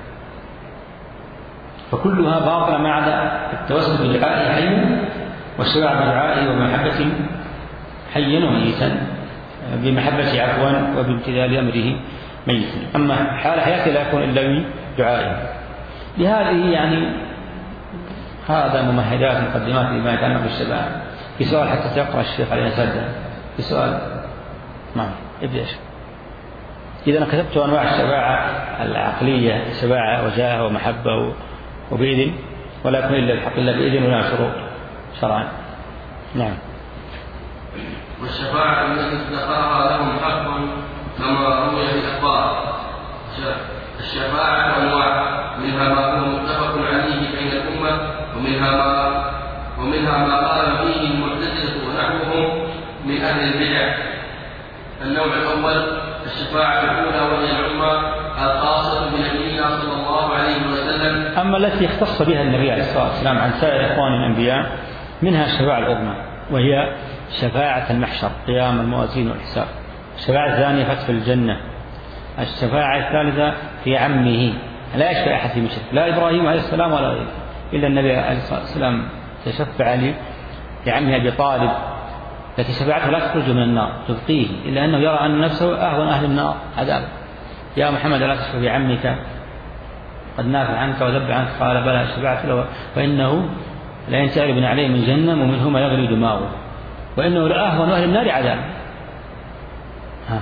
فكلها باطلة ما عدا التوسل بدعائه حيا والشفاعة بدعائه ومحبته حيا وميتا بمحبة عفوا وبامتثال أمره ميتا. أما حال حياته لا يكون إلا بدعائه. لهذه يعني هذا ممهدات مقدمات لما يتعلق بالشفاعة. في سؤال حتى تقرأ الشيخ عليه سادة في سؤال نعم ابدأ. إذا كتبت أنواع الشفاعة العقلية شفاعة وجاهة ومحبة وبإذن ولا يكون إلا الحق إلا بإذن ولا شروط شرعا. نعم. والشفاعة التي ذكرها لهم حق كما روي في الأخبار. الشفاعة أنواع، منها ما هو متفق عليه بين الأمة ومنها ما ومنها ما قال فيه المعتزلة ونحوهم من أهل البدع. النوع الأول الشفاعة الأولى وهي العظمى الخاصة بنبينا صلى الله عليه وسلم. أما التي اختص بها النبي عليه الصلاة والسلام عن سائر إخوان الأنبياء منها الشفاعة العظمى وهي شفاعة المحشر قيام الموازين والحساب. الشفاعة الثانية فتح الجنة. الشفاعة الثالثة في عمه لا يشفع أحد في مشرك لا إبراهيم عليه السلام ولا غيره إلا النبي عليه الصلاة والسلام تشفع لي لعمه أبي طالب التي شفاعته لا تخرج من النار تبقيه إلا أنه يرى أن نفسه أهون أهل النار عذابا. يا محمد لا تشفع في عمك قد نافع عنك وذب عنك قال بلى شفعت له وإنه لا ينتهي بن عليه من جهنم ومنهما يغلي دماغه وإنه لأهون أهل النار عذابا. ها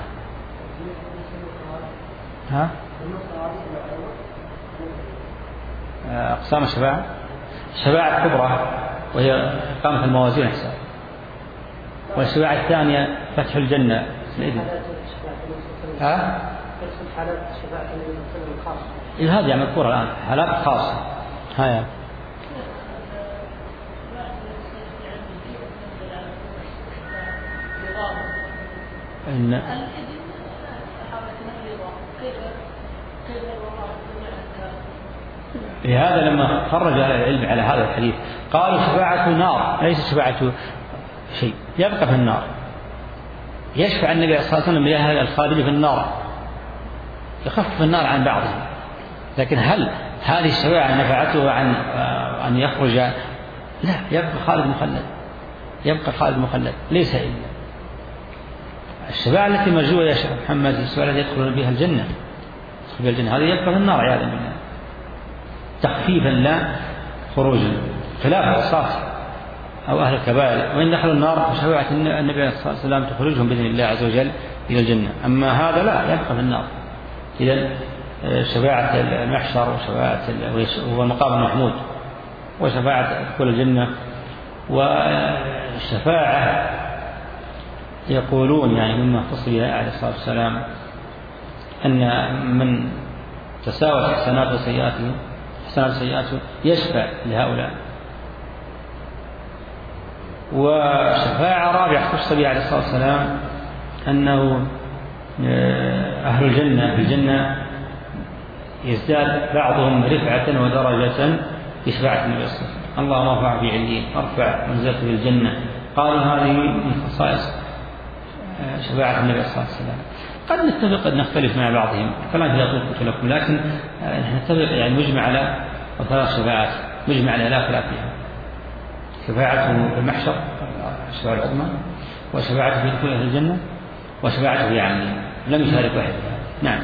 ها أقسام الشفاعة الشفاعة الكبرى وهي إقامة الموازين والحساب. والشفاعة الثانية فتح الجنة بإذن. ها؟ حالات الشفاعة الخاصة. إيه هذه مذكورة الآن حالات خاصة. هاي. إن لهذا لما خرج أهل العلم على هذا الحديث قالوا شفاعة نار ليس شفاعة شيء يبقى في النار يشفع النبي صلى الله عليه وسلم لأهل الخالد في النار، يخفف النار عن بعضهم. لكن هل هذه الشفاعة نفعته عن أن يخرج؟ لا، يبقى خالد مخلد، يبقى خالد مخلد، ليس إلا الشفاعة التي مرجوة يا شيخ محمد، السؤال الذي يدخل بها الجنة، يدخل بها الجنة، هذا يبقى في النار عياذا بالله، تخفيفا لا خروجا، خلاف الصاص أو أهل الكبائر، وإن دخلوا النار فشفاعة النبي صلى الله عليه وسلم تخرجهم بإذن الله عز وجل إلى الجنة. أما هذا لا، يبقى في النار. إذن شفاعة المحشر وشفاعة هو المقام المحمود، وشفاعة دخول الجنة، والشفاعة يقولون يعني مما اختص بها عليه الصلاة والسلام أن من تساوت حسناته وسيئاته حسناته وسيئاته يشفع لهؤلاء. وشفاعة رابعة اختص بها عليه الصلاة والسلام أنه أهل الجنة في الجنة يزداد بعضهم رفعة ودرجة بشفاعة النبي صلى الله عليه وسلم، اللهم ارفع في عليين، ارفع منزلته في الجنة. قالوا هذه من خصائص شفاعة النبي صلى الله عليه وسلم. قد نتفق قد نختلف مع بعضهم، كلام في يطول قلت لكم، لكن نتفق يعني مجمع على ثلاث شفاعات، مجمع على لا خلاف فيها: شفاعته في المحشر الشفاعة العظمى، وشفاعته في دخول أهل الجنة، وشفاعته في عامه، لم يشارك واحد فيها. نعم.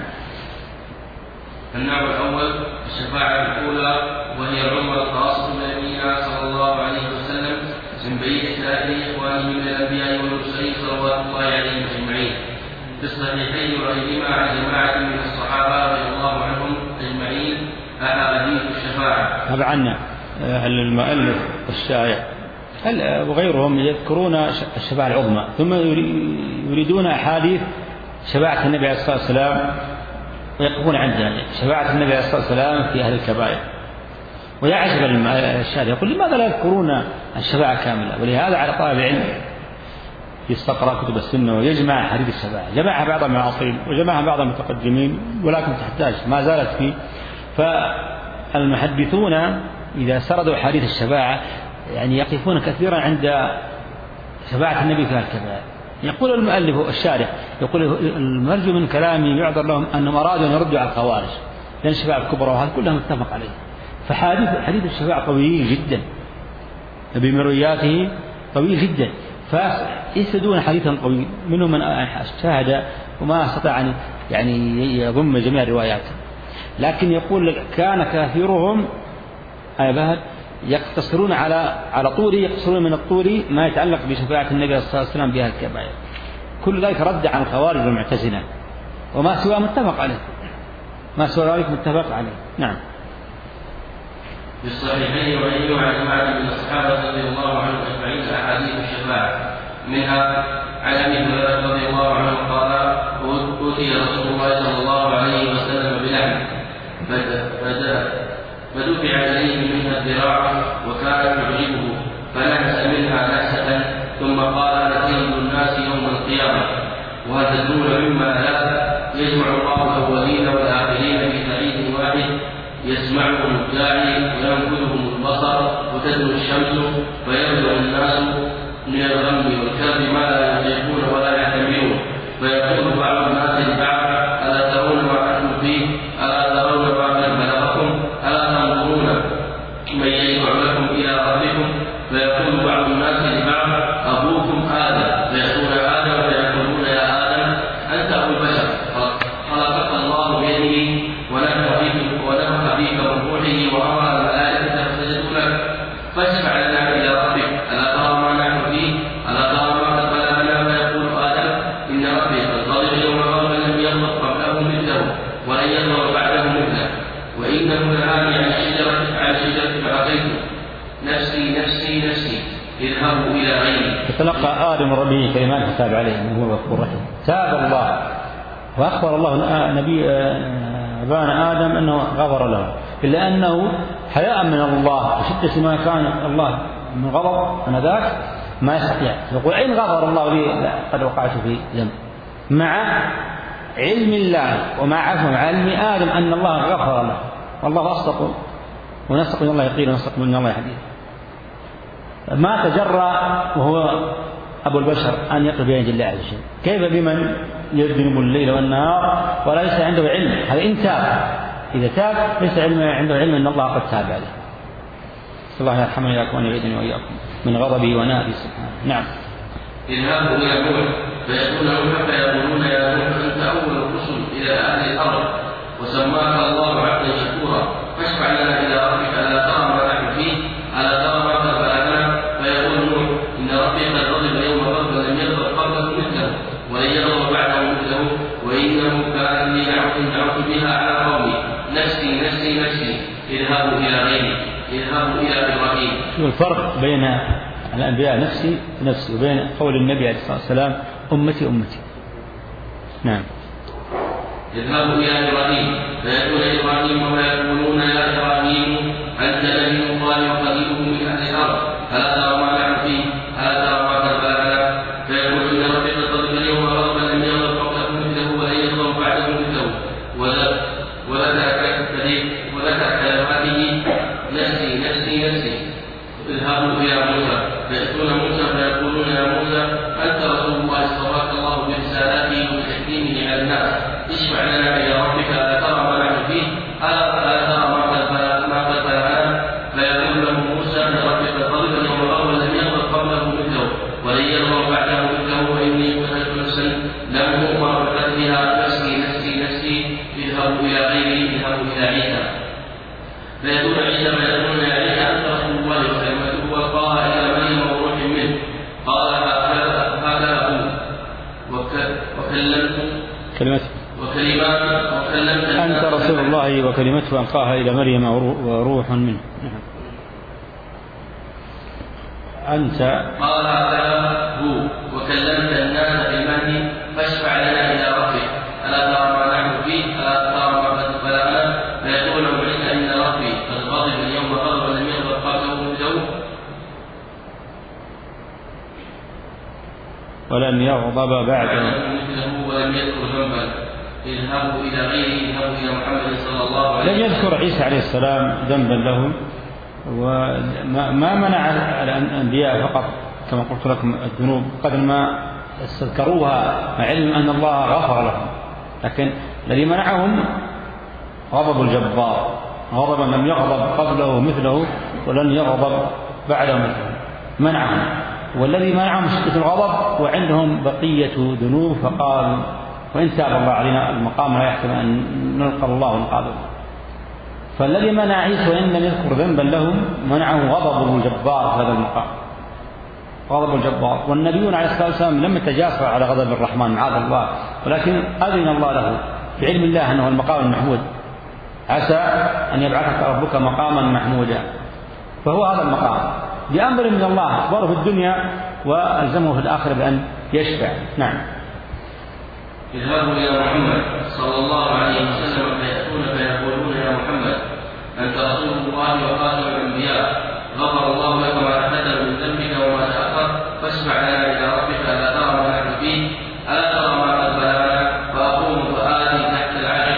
النوع الأول الشفاعة الأولى، وهي العمر الخاصة بنبينا صلى الله عليه وسلم من بين سائر إخوانه من الأنبياء والمرسلين صلوات الله عليهم أجمعين، في الصحيحين وغيرهما عن جماعة من الصحابة رضي الله عنهم أجمعين أحاديث الشفاعة. طبعا المؤلف والشاعر وغيرهم يذكرون الشفاعة العظمى، ثم يريدون أحاديث شفاعة النبي عليه الصلاة والسلام ويقفون عند ذلك، شفاعة النبي عليه الصلاة والسلام في أهل الكبائر. ويعجب الشاعر يقول لماذا لا يذكرون الشفاعة كاملة؟ ولهذا على طالب العلم يستقرأ كتب السنة ويجمع حديث الشفاعة، جمعها بعض المعاصرين وجمعها بعض المتقدمين، ولكن تحتاج ما زالت فيه. فالمحدثون إذا سردوا حديث الشفاعة يعني يقفون كثيرا عند شفاعة النبي في الكبائر. يقول المؤلف الشارح يقول المرجو من كلامي يعذر لهم أنهم أرادوا أن يردوا على الخوارج، لأن الشفاعة الكبرى وهذا كلها متفق عليه. فحديث حديث الشفاعة طويل جدا بمروياته طويل جدا، فيسدون حديثا طويل، منهم من اجتهد وما استطاع أن يعني يضم جميع الروايات. لكن يقول كان كثيرهم أبهد يقتصرون على على طول يقتصرون من الطول ما يتعلق بشفاعة النبي صلى الله عليه وسلم بها الكبائر. كل ذلك رد عن الخوارج والمعتزلة، وما سوى متفق عليه، ما سوى ذلك متفق عليه. نعم. في الصحيحين وغيرهما عن جماعة من الصحابة رضي الله عنهم أجمعين أحاديث الشفاعة، منها عن أبي هريرة رضي الله عنه قال: أوتي رسول الله صلى الله عليه وسلم بلحم فدفع إليه منها الذراع وكانت تعجبه فنهس منها نهسة، ثم قال: نسير الناس يوم القيامة، وهل تدرون مما لا؟ يجمع الله الأولين والآخرين في سعيد واحد، يسمعهم الداعي وينفذهم البصر وتدنو الشمس، فيبلغ الناس من الغم والكرب ما لا يطيقون ولا يحتملون، فيقول بعض الناس لبعض: ألا ترون ما أنتم فيه؟ ألا ترون ما قد بلغكم؟ ألا تنظرون من يشفع لكم إلى ربكم؟ فيقول بعض الناس لبعض: أبوكم آدم. فيقول آدم فيقولون: يا آدم أنت أبو البشر، خلقك الله بيده ونفخ فيك ونفخ فيك من روحه وأمر الملائكة فسجدوا لك، فاشفع لنا إلى ربك. ألا ترى ما نحن فيه؟ ألا ترى ما قد بلغنا؟ فيقول آدم: إن ربي قد غضب يوم غضب لم يغضب قبله مثله ولن يغضب بعده مثله، وإنه نهاني عن الشجرة عن شجرة فعصيته، نفسي نفسي نفسي اذهبوا إلى غيري. فتلقى آدم ربه كلمات فتاب عليه إنه هو الغفور الرحيم. تاب الله وأخبر الله نبي أبانا آدم أنه غفر له، إلا أنه حياء من الله وشدة ما كان الله من غضب أنا ذاك ما يستطيع يقول: إن غفر الله لي قد وقعت في ذنب، مع علم الله ومع عفو علم آدم أن الله غفر له، والله أصدق ونصدق من الله يقين ونصدق من الله حديث. ما تجرى وهو أبو البشر أن يقف بين يدي الله عز وجل، كيف بمن يظلم الليل والنهار وليس عنده علم؟ هذا إن تاب، إذا تاب ليس علم عنده علم أن الله قد تاب عليه. صلى الله يرحمنا إياكم وأن يعيذني وإياكم من غضبه ونابه سبحانه. نعم. اذهبوا إلى نوح فيأتونه حتى يقولون يا نوح أنت أول الرسل إلى أهل الأرض وسماك الله عبدا شكورا فاشفع لنا إلى ربك ألا ترى ما نحن فيه ألا ترى ما قد بلغنا. فيقول نوح إن ربي قد غضب اليوم غضبا لم يغضب قبله مثله ولن يغضب بعده مثله وإنه كان لي دعوة دعوت بها على قومي نفسي نفسي نفسي اذهبوا إلى غيري اذهبوا إلى إبراهيم. شو الفرق بين الأنبياء نفسي نفسي وبين قول النبي عليه الصلاة والسلام أمتي أمتي؟ نعم. اذهبوا إلى إبراهيم فيقول إبراهيم ويقولون يا إبراهيم أنت نبي الله وخليله من أهل الأرض ألا ترى ما نحن فيه ألا ترى ما قد بلغنا. فيقول إن ربك غضب اليوم غضبا لم يغضب قبله مثله ولن يغضب بعده مثله وذكر كلماته نفسي نفسي نفسي. اذهبوا إلى موسى فيأتون موسى فيقولون يا موسى أنت رسول الله اصطفاك الله برسالاته وبتكريمه على الناس اشفع لنا إلى ربك ألا ترى ما نحن فيه ألا ترى ما قد بلغنا. فيقول له موسى أن ربك غضب اليوم غضبا لم يغضب قبله مثله ولن يغضب بعده مثله وإني قتلت نفسا لم أؤمر بقتلها نفسي نفسي نفسي اذهبوا إلى غيري اذهبوا إلى عيسى. فيقول عيسى فيقولون يا عيسى أنت رسول الله وكلمته وألقاها إلى مريم وروح منه قال هذا أبوه وكلمت كلمته وكلمات وكلمت أنت رسول الله وكلمته ألقاها إلى مريم وروح منه. أنت قال هذا هو وكلمت الناس في المهد فاشفع لنا إلى ربك ألا ترى ما نحن فيه ألا ترى ما قد بلغنا. فيقول عيسى إن ربي قد غضب اليوم غضبا لم يغضب قبله مثله ولن يغضب بعده مثله ولم يذكر ذنبا. اذهبوا إلى غيره اذهبوا إلى محمد صلى الله عليه وسلم. لم يذكر عيسى عليه السلام ذنبا لهم، وما منع الأنبياء فقط كما قلت لكم الذنوب قدر ما استذكروها مع علم أن الله غفر لهم، لكن الذي منعهم غضب الجبار غضبا لم يغضب قبله مثله ولن يغضب بعده مثله منعهم. والذي منعهم شدة الغضب وعندهم بقية ذنوب فقال وإن تاب الله علينا المقام لا يحتمل أن نلقى الله ونقابل. فالذي منع عيسى وإن لم يذكر ذنبا لهم منعه غضب الجبار في هذا المقام غضب الجبار. والنبيون عليه الصلاة والسلام لم يتجاسروا على غضب الرحمن معاذ الله، ولكن أذن الله له بعلم الله أنه المقام المحمود عسى أن يبعثك ربك مقاما محمودا. فهو هذا المقام بأمر من الله أخبره في الدنيا وألزمه في الآخرة بأن يشفع. نعم. اذهبوا إلى محمد صلى الله عليه وسلم فيأتون فيقولون يا محمد أنت رسول الله وخاتم الأنبياء غفر الله لك ما تقدم من ذنبك وما تأخر فاشفع لنا إلى ربك ألا ترى ما نحن فيه ألا ترى ما قد بلغنا. فأقوم فآتي تحت العرش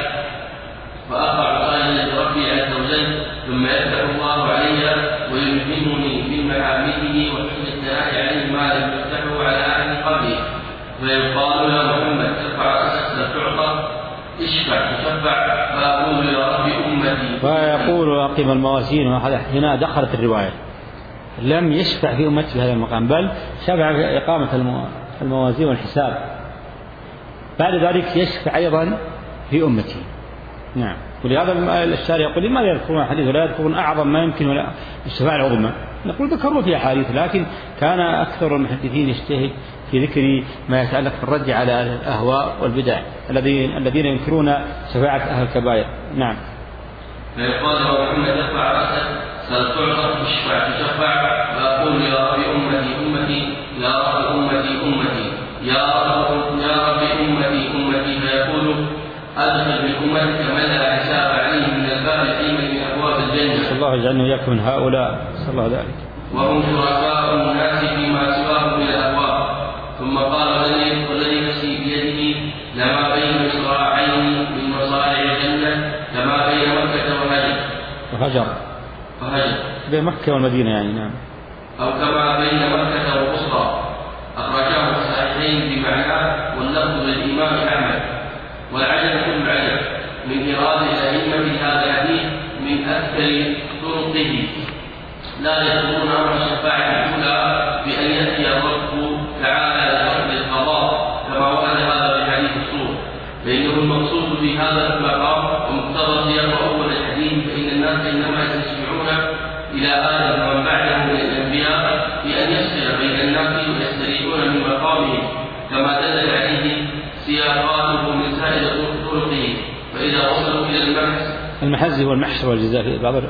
فأقع سائلا لربي عز وجل ثم يفتح الله علي ويلهمني من محامده وحسن الثناء عليه ما لم يفتحه على أحد قبلي. فيقال يا محمد ارفع رأسك ستعطى اشفع تشفع. فأقول يا رب أمتي فيقول أقيم الموازين. هنا دخلت الرواية لم يشفع في أمتي في هذا المقام بل شفع في إقامة الموازين والحساب، بعد ذلك يشفع أيضا في أمتي. نعم. ولهذا الشارع يقول لماذا يذكرون حديث ولا يذكرون أعظم ما يمكن ولا الشفاعة العظمى؟ نقول ذكروا في أحاديث، لكن كان أكثر المحدثين يجتهد في ذكر ما يتعلق بالرد على الأهواء والبدع الذين الذين ينكرون شفاعة أهل الكبائر. نعم. فيقال يا محمد ارفع رأسك ستعطى اشفع تشفع. فأقول يا رب أمتي أمتي يا رب أمتي أمتي يا رب يا رب أمتي أمتي. فيقول أدخل من أمتك من لا حساب عليه من الباب الأيمن من أبواب الجنة. صلى الله يجعلنا وإياكم من هؤلاء. صلى الله ذلك. وهم شركاء الناس فيما سواه من الأبواب. ثم قال والذي نفسي بيده لما بين مصراعين من مصارع الجنة كما بين مكة وهجر وهجر وهجر بين مكة والمدينة يعني. نعم. أو كما بين مكة والبصرى. أخرجه الصحيحين بمعناه واللفظ للإمام أحمد. والعجب كل عجب من إرادة أئمة هذا الحديث من أكثر طرقه لا يذكرون أمر الشفاعة الأولى بأن يأتي الرب تعالى لفضل القضاء كما ورد هذا في حديث الصور، فإنه المقصود في هذا المقام ومقتضى سياق أول الحديث فإن الناس إنما يستشفعون إلى آدم ومن بعده من الأنبياء بأن يفصل بين الناس ويستريحون من مقامهم كما دل عليه سياقاته من سائر طرقه. فإذا وصلوا إلى المحز المحز هو المحشر والجزاء في بعض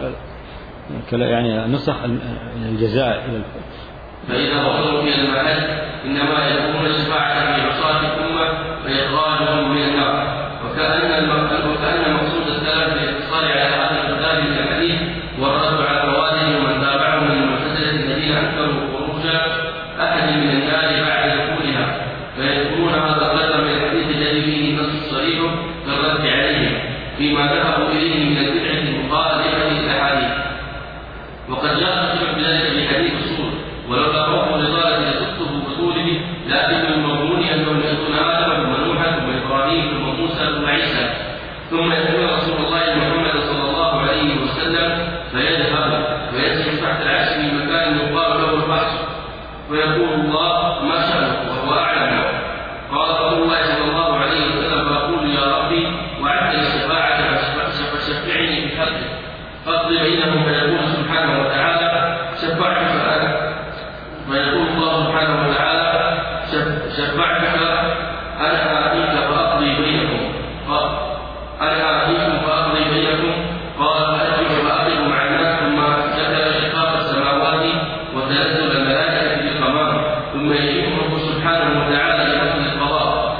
يعني نسخ الجزاء إلى فإذا وصلوا إلى المحز إنما يكون الشفاعة في عصاة الأمة وإخراجهم من النار. وكأن وكأن مقصود السلف بالاقتصار على هذا الكتاب من الحديث والرد على الرواد ومن تابعهم من المعتزلة الذين أنكروا خروج أحد من النار بعد دخولها، فيذكرون هذا القدر من الحديث الذي فيه نص صريح بالرد عليهم فيما ذهبوا إليه من البدعة المخالفة للأحاديث. وقد جاء الشرع بذلك في حديث الصور ولولا خوف الرسالة لصدقه وصوله لكن المضمون أنهم يأتون آدم ثم نوحا ثم إبراهيم ثم موسى ثم عيسى ثم يأتون رسول الله محمد صلى الله عليه وسلم فيذهب ويسجد تحت العرش في مكان يقال له الفحش ويقول الله ما شأنه وهو أعلم. قال رسول الله صلى الله عليه وسلم فأقول يا ربي وعدت الشفاعة فشفعني في حقك فاقضي بينهم فيقول سبحانه وتعالى شفعتك أنا فيقول الله سبحانه وتعالى شفعتك أنا آتيك فأقضي بينكم أنا آتيكم فأقضي بينكم قال أرجو فأقضي مع الناس ثم ذكر شقاق السماوات وتنزل الملائكة بالقمام ثم يجيب رب سبحانه وتعالى لفصل القضاء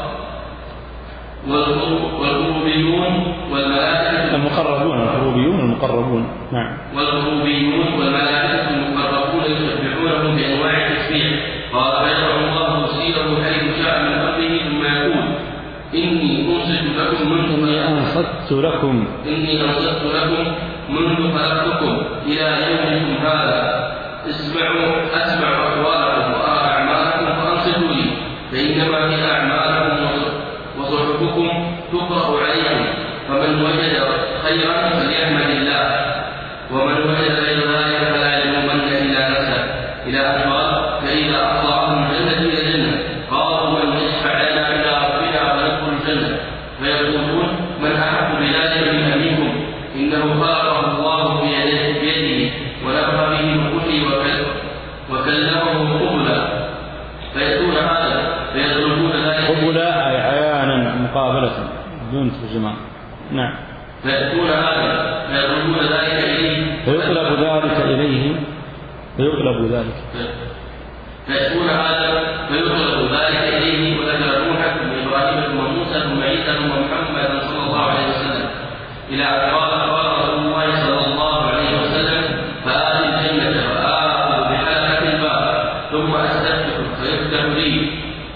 والقربيون والملائكة المقربون القربيون المقربون نعم والقربيون والملائكة المقربون يسبحونهم بأنواع التسبيح. قال فيشرع الله سيره حيث شاء من أرضه ثم يقول إني أنصت لكم منذ إني أنصت لكم إني أنصت لكم منذ خلقتكم إلى يومكم هذا اسمعوا أسمع أقوالكم وأرى أعمالكم فأنصتوا لي فإنما هي أعمالكم وصحبكم تقرأ عليكم فمن وجد خيرا فليحمد الله ومن وجد غير ذلك فلا يلومن إلا نفسه إلى أن قال فإذا أطلعهم الجنة إلى الجنة قالوا من يشفع لنا إلى ربنا فندخل الجنة فيقولون من أحب بذلك من أمينكم إنه خلقه الله بيده ونفخ به بروحه وكلمه قبلا فيأتون هذا فيطلبون ذلك قبلا أي عيانا مقابلة بدون ترجمان نعم فيأتون هذا فيطلبون ذلك إليه فيقلب ذلك إليه فيقلب ذلك فيأتون هذا فيقلب ذلك إليه وذكر نوحا ثم إبراهيم ثم موسى ثم عيسى ثم محمد صلى الله عليه وسلم إلى أن قال قال رسول الله صلى الله عليه وسلم فآتي الجنة فآخذ بحلقة الباب ثم أستفتح فيفتح لي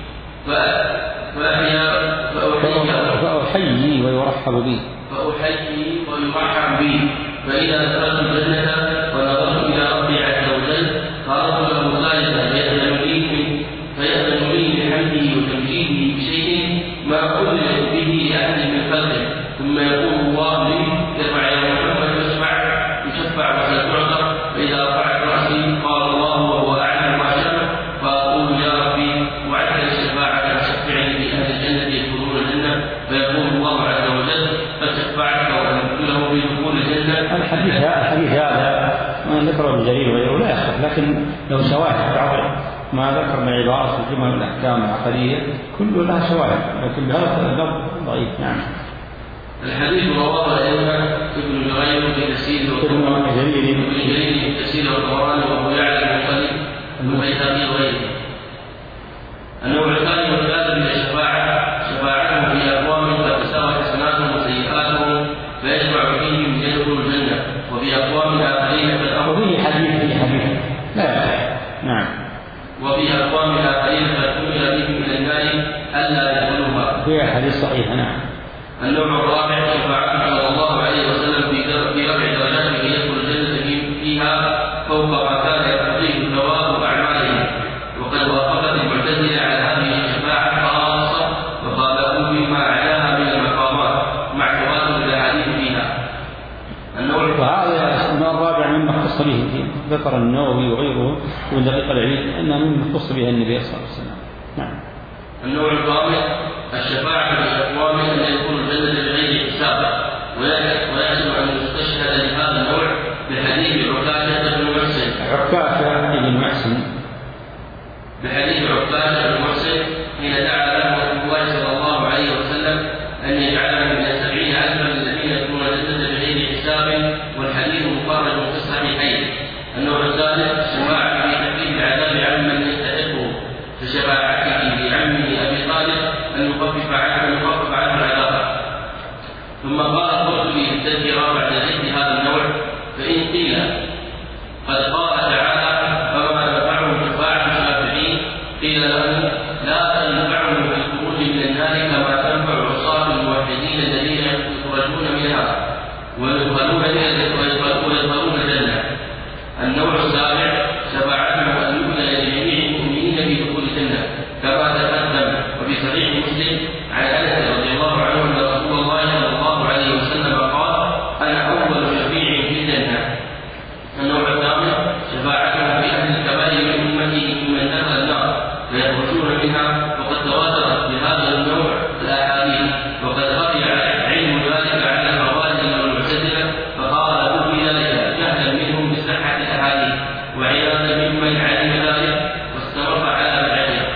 فأحيا فأحيي ويرحب بي فأحيي ويرحب بي فإذا دخلت الجنة ونظرت إلى ربي عز وجل قالت له ثالثا فيأذن لي بحمده وتمجيده بشيء ما أذن به لأحد من خلقه ثم يقول الله لي ارفع يا محمد واشفع يشفع ولا تعذر فإذا رفعت رأسي قال الله وهو أعلم ما شاء فأقول يا ربي وعدت الشفاعة فشفعني بأهل الجنة يدخلون الجنة فيقول الله عز وجل فشفعت وأنت له بدخول الجنة. الحديث الحديث هذا ذكره ابن جرير وغيره لا يخف لكن لو شواهد تعرض ما ذكر من عبارات في جمل الأحكام العقدية كله لها شواهد لكن بهذا اللفظ ضعيف. نعم. الحديث رواه أيضا ابن جرير في تفسيره ابن جرير ابن جرير في تفسيره القرآن وأبو يعلى المقلد والبيهقي وغيره. النوع الثاني والثالث من الشفاعة شفاعتهم في أقوام قد تساوى حسناتهم وسيئاتهم فيشفع فيهم يدخل الجنة وفي أقوام آخرين وفيه حديث في حديث لا نعم وفي أقوام آخرين فتؤمن بهم من النار ألا يدخلوها فيها حديث صحيح. نعم. النوع الرابع شفاعته صلى الله عليه وسلم في رفع درجاته يدخل الجنة فيها فوق ما كان يقضيه ثواب أعماله وقد وافقت المعتزلة على هذه الشفاعة وهذا النوع الرابع مما اختص به ذكر النووي وغيره من دقيق العيد أنه مما اختص به النبي صلى الله عليه وسلم. نعم. النوع الخامس الشفاعة للأقوام أن يدخلوا الجنة بغير حساب، ويجب أن يستشهد لهذا النوع بحديث عكاشة بن محسن عكاشة بن محسن بحديث عكاشة بن محسن حين دعا له رسول الله صلى الله عليه وسلم أن يجعلنا من السبعين ألفا الذين يدخلون الجنة بغير حساب، والحديث مخرج في الصحيحين. النوع الثالث الشفاعة في تخفيف العذاب عمن يستحقه كشفاعته بعمه أبي طالب أن يخفف عنه أن يخفف عنه العذاب. ثم قال القرطبي في التذكرة بعد ذكر هذا النوع: فإن قيل قد قال تعالى فما نفعهم شفاعة الشافعين، قيل له لا تنفعهم في الخروج من النار كما تنفع عصاة الموحدين الذين يخرجون منها ويدخلون ويدخلون الجنة. النوع السابع شفاعته أن يؤذن لجميع المؤمنين بدخول الجنة كما تقدم وفي صحيح مسلم عن أنس رضي الله عنه أن رسول الله صلى الله عليه وسلم قال: أنا أول شفيع في الجنة. النوع الثامن شفاعته في أهل الكبائر من أمته ممن دخل النار فيخرجون منها، وقد تواترت بهذا النوع الأحاديث، وقد خفي علم ذلك على الخوارج والمعتزلة فقال في ذلك جهلا منهم بصحة الأحاديث وعياذا ممن علم ذلك واستمر على بدعته.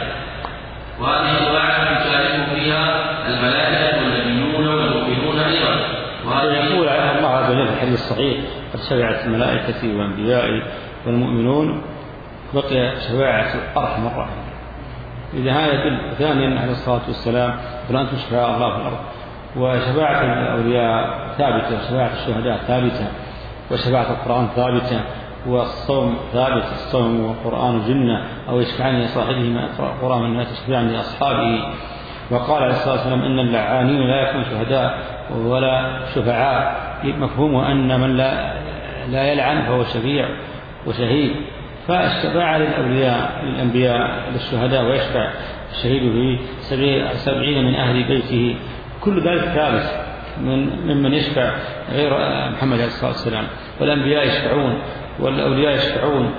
وهذه الشفاعة يشارك فيها الملائكة والنبيون والمؤمنون أيضا. يقول الله عز وجل في الحديث الصحيح: قد شفعت الملائكة والأنبياء والمؤمنون بقي شفاعة أرحم الراحمين. إذا هذا يدل ثانيا عليه الصلاة والسلام: فلأنتم شفعاء الله في الأرض. وشفاعة الأولياء ثابتة، وشفاعة الشهداء ثابتة، وشفاعة القرآن ثابتة، والصوم ثابت. الصوم والقرآن جنة، أو يشفعني لصاحبهما القرآن من الناس يشفعني لأصحابه. وقال عليه الصلاة والسلام: إن اللعانين لا يكون شهداء ولا شفعاء. مفهومه أن من لا, لا يلعن فهو شفيع وشهيد. فالشفاعة للأولياء للأنبياء للشهداء، ويشفع الشهيد به سبعين من أهل بيته، كل ذلك ثابت من ممن يشفع غير محمد عليه الصلاة والسلام. والأنبياء يشفعون، والأولياء يشفعون،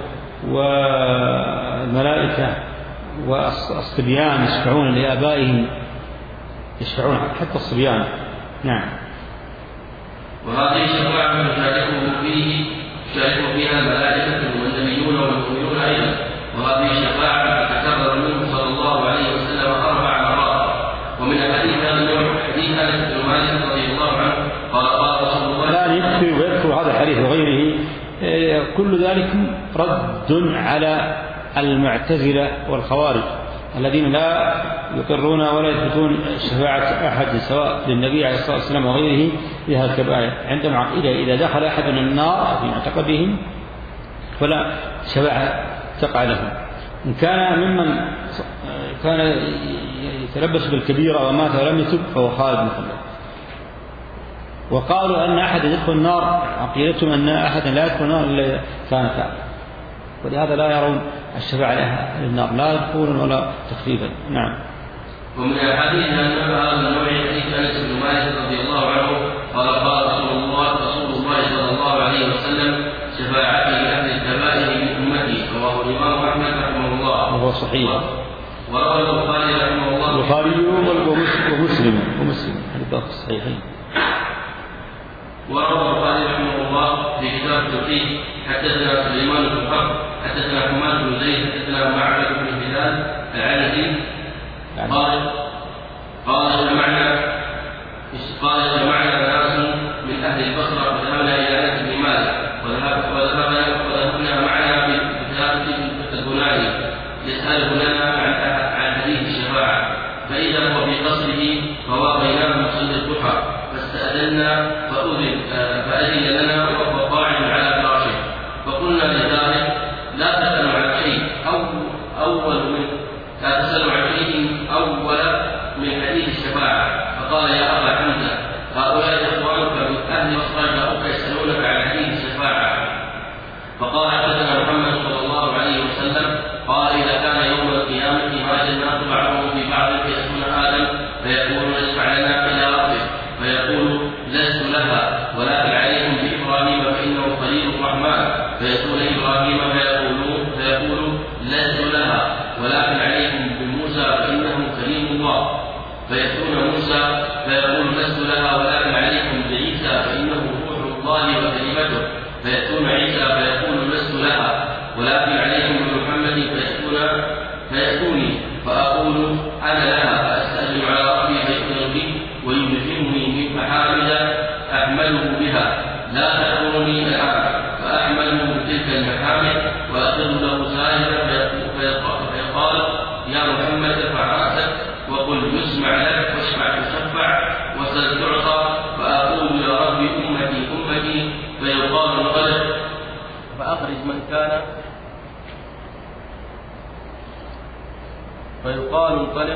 والملائكة والصبيان يشفعون لآبائهم، يشفعون حتى الصبيان. نعم. وهذه الشفاعة يشاركه فيه يشارك فيها الملائكة والنبيون والمؤمنون أيضا. وهذه الشفاعة تكرر منه صلى الله عليه وسلم أربع مرات. ومن الحديث هذا النوع حديث أنس بن مالك رضي الله عنه قال: قال رسول الله لا يكفي ويذكر هذا الحديث وغيره، كل ذلك رد على المعتزلة والخوارج الذين لا يقرون ولا يثبتون شفاعة أحد سواء للنبي عليه الصلاة والسلام وغيره في هذه الكبائر. عندهم عقيدة إذا دخل أحد من النار في معتقدهم فلا شفاعة تقع له. إن كان ممن كان يتلبس بالكبيرة ومات ولم يتب فهو خالد مخلد. وقالوا أن أحد يدخل النار، عقيدتهم أن أحد لا يدخل النار إلا كان تاب، ولهذا لا يرون الشفاعة للنار لا يدخلون ولا تخفيفا. نعم. ومن الحديث أن هذا النوع حديث أنس بن مالك رضي الله عنه قال: قال رسول الله رسول الله صلى الله عليه وسلم: شفاعتي لأهل الكبائر من أمتي. رواه الإمام أحمد رحمه الله وهو صحيح. وروى البخاري رحمه الله البخاري ومسلم ومسلم حديث الصحيحين. وروى البخاري رحمه الله في كتاب التوحيد: حدثنا سليمان بن حرب حدثنا حماد بن زيد حدثنا معبد بن هلال العنزي قال قال اجتمعنا قال اجتمعنا ناس من اهل البصره فذهبنا الى انس بن مالك وذهبنا معنا بكتابه البناني يساله لنا عن عن حديث الشفاعه، فاذا هو في قصره فواقيناه مصلي الضحى فاستاذنا فاذن فاذن لنا وهو قاعد على فراشه، فقلنا لذلك: لا تسألوا عن شيء أو أول من لا تسألوا عن شيء أول من حديث الشفاعة. فقال: يا أبا حمزة، هؤلاء إخوانك من أهل مصر جاءوك يسألونك عن حديث الشفاعة. فقال: حدثنا محمد صلى الله عليه وسلم قال: إذا كان يوم القيامة هاج الناس بعضهم في بعض فيأتون آدم فيقول: اشفع لنا إلى ربك، فيقول: لست لها ولكن عليكم بإفراد ولست لها ولكن عليكم بعيسى فإنه روح الله وكلمته فيأتون عيسى فيقول لست لها ولكن عليكم بمحمد فيأتون فيأتوني فأقول أنا لها فأستأذن على ربي فيؤذن بي ويلزمني من محامد أحمله بها لا تأمرني الآن فأحمله بتلك المحامد وأخذ له سائلا فيقال يا محمد ارفع رأسك وقل يسمع لك واشفع تشفع وسل تعطى فأقول يا رب أمتي أمتي فيقال انطلق فأخرج من كان فيقال انطلق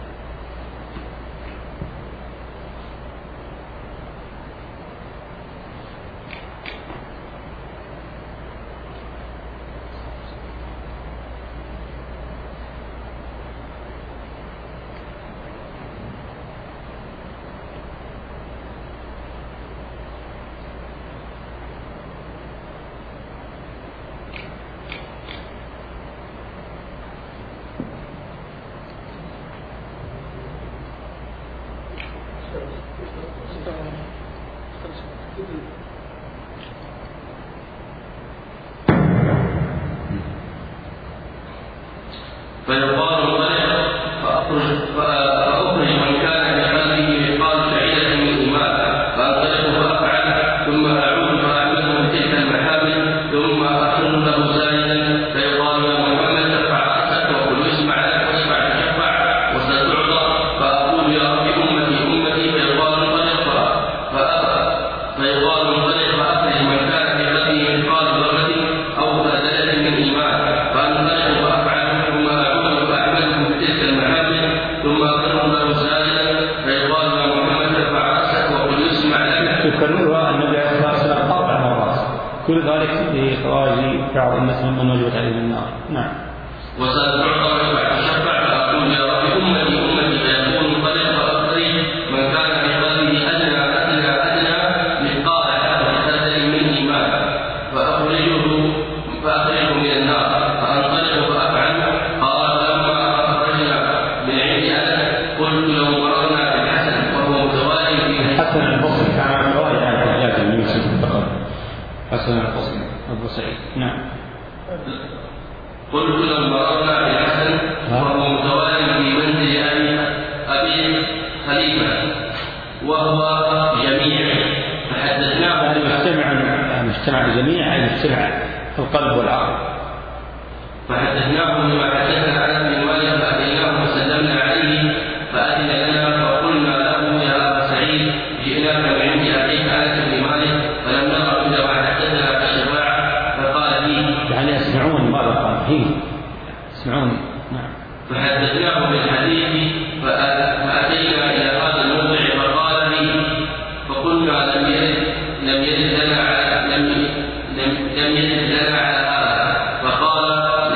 فيقال انطلق فأخرج فأخرج من كان بقلبه مثقال شعيرة من إيمان فأنطلق فأفعل ثم أعود فأعمله بتلك المحامل ثم أخر له سائلا فيقال يا محمد ارفع رأسك وقل يسمع لك واشفع تشفع وسل تعطى فأقول يا رب أمتي أمتي فيقال انطلق فيقال انطلق فأخرج من كان بقلبه مثقال ذرة أو خردلة من إيمان فأنطلق فأفعل ثم أقرهم له سائلا فيقال يا محمد ارفع رأسك وقل يسمع لك. يكررها النبي عليه الصلاة والسلام أربع مرات كل ذلك لإخراج بعض الناس ممن وجبت عليهم النار. نعم. وسل تعطى واشفع تشفع فأقول يا رب أمتي أمتي فيقول انطلق فأخرج من كان في قلبه أدنى أدنى أدنى مثقال حبة من إيمان فأخرجه فأخرجه من النار فأنطلق فأفعل. قال فلما أخرجنا من عندي أنا قلت لو مررنا بالحسن وهو متوالي في حسن البصري كان رواية عن حجاج بن يوسف الثقفي. حسن البصري أبو سعيد. نعم. قلت لو مررنا بالحسن وهو متوالي في منزل أبي أبي خليفة وهو جميع فحدثناه. يعني مجتمع مجتمع الجميع أي مجتمع القلب والعقل. فحدثناه بما حدثنا عن ابن مالك فأتيناه وسلمنا عليه فأذن لنا فقلنا له يا أبا سعيد جئناك من عند أبيك أنس بن مالك فلم نرى إلا ما حدثنا في الشفاعة فقال لي يعني يسمعون ماذا قال هي يسمعون. نعم. فحدثناه بالحديث فأتينا إلى هذا الموضع فقال لي فقلنا لم يرد لم يرد لنا على لم لم لم يرد لنا على هذا فقال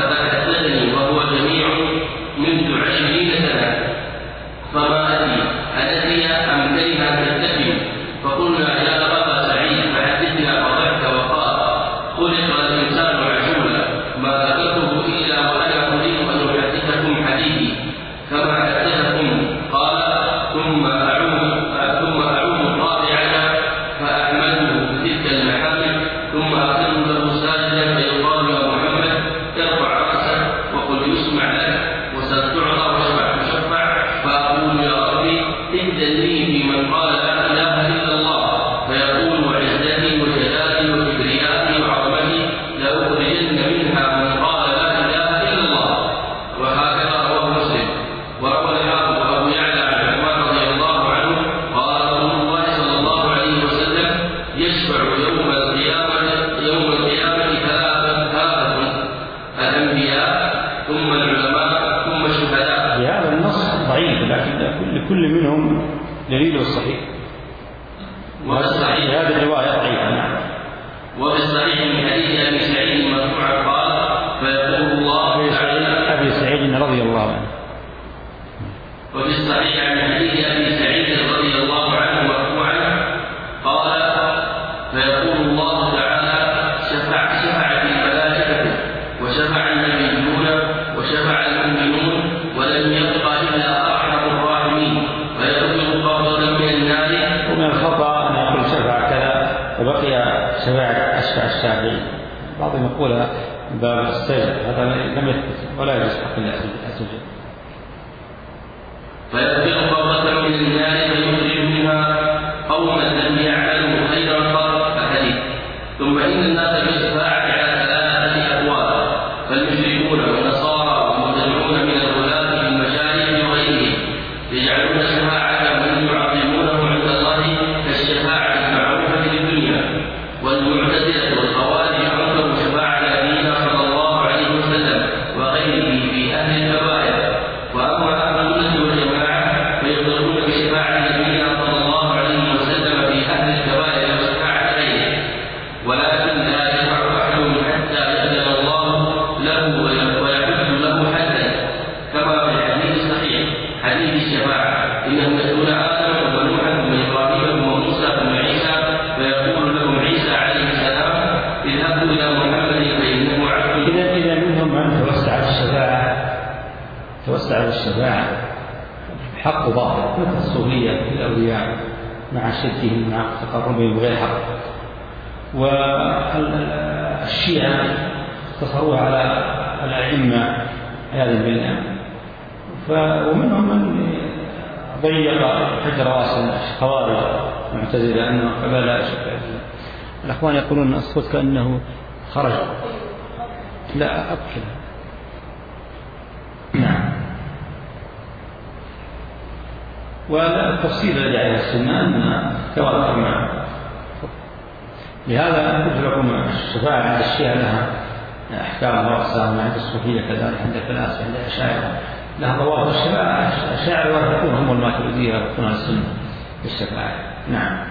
وهو جميع منذ عشرين سنة فما أدري أنسي أم كره تتبع فقلنا يا أبا سعيد فحدثنا فضحك وقال خلق الإنسان عجولا ما ذكرته إلا وأنا أريد أن أحدثكم حديثي كما حدثكم. قال ثم أعود ثم أعود رابعا فأحمده بتلك المحامل ثم أقر له ساجدا فيقال يا محمد ارفع رأسك وقل يسمع لك وسل تعطى واشفع تشفع فأقول يا ربي إذن لي في من قال لا إله إلا الله فيقول وعزتي وجلالي وكبريائي وعظمتي لأخرجن منها من قال لا إله إلا الله. وهكذا رواه مسلم. وروى الحافظ أبو يعلى عن عثمان رضي الله عنه قال رسول الله صلى الله عليه وسلم يشفع يوم القيامة يوم القيامة ثلاثة ثلاثة الأنبياء ثم العلماء ثم الشهداء. هذا النص ضعيف لكن كل كل منهم دليل الصحيح. وبالصحيح هذه الرواية ضعيفة. نعم. وبالصحيح من حديث أبي سعيد مرفوعا قال فيقول الله تعالى أبي سعيد رضي الله عنه. وبالصحيح من حديث أبي سعيد رضي الله عنه مرفوعا قال فيقول الله تعالى شفع شفع في الملائكة وشفع النبيون وشفع المؤمنون ولم يبق إلا أرحم الراحمين فيقول قبضة من النار شفاعة أشفع الشافعي، بعضهم يقولها باب السجد، هذا لم يثبت ولا يجوز حق الله السجد. فيغفر قومة من النار فيخرج منها قوما لم يعملوا خيرا قط أحد. ثم إن الناس بالشفاعة على ثلاثة أبواب، فالمشركون والنصارى والمبتدعون من الولاة في المشارق وغيرهم يجعلون الشفاعة من يعظمونه عند الله كالشفاعة المعروفة في الدنيا. والمعتزلة والخوارج أنكروا شفاعة نبينا صلى الله عليه وسلم وغيره في أهل الكبائر. وأما أهل السنة والجماعة فيقرون بشفاعة نبينا صلى الله عليه وسلم في أهل الكبائر وشفاعة غيره، ولكن لا يشفع أحدهم حتى يأذن الله له ويحد له حدا، كما في الحديث الصحيح حديث الشفاعة: إنهم يدعون آدم ونوحا وإبراهيم وموسى ثم عيسى، فيقول لهم عيسى عليه السلام: اذهبوا إلى محمد فإنه عبد. إذا إذا منهم من توسع الشفاعة توسع الشفاعة حق ظاهر مثل الصوفية في الأولياء مع شركهم مع تقربهم بغير حق، والشيعة اقتصروها على الأئمة عياذا بالله، ومنهم من ضيق حجر راسل الخوارج المعتزلة أنه فلا لا شك. الأخوان يقولون الصوت كأنه خرج، لا أبكر. نعم. والتفصيل الذي عليه السنة أن توافق معه، لهذا قلت لكم الشفاعة عند الشيعة لها أحكام وأقسام، عند الصوفية كذلك، عند الفلاسفة، عند الأشاعرة لها ضوابط. الشفاعة الأشاعرة والحكومة هم الماتريدية يرفضون السنة بالشفاعة. نعم.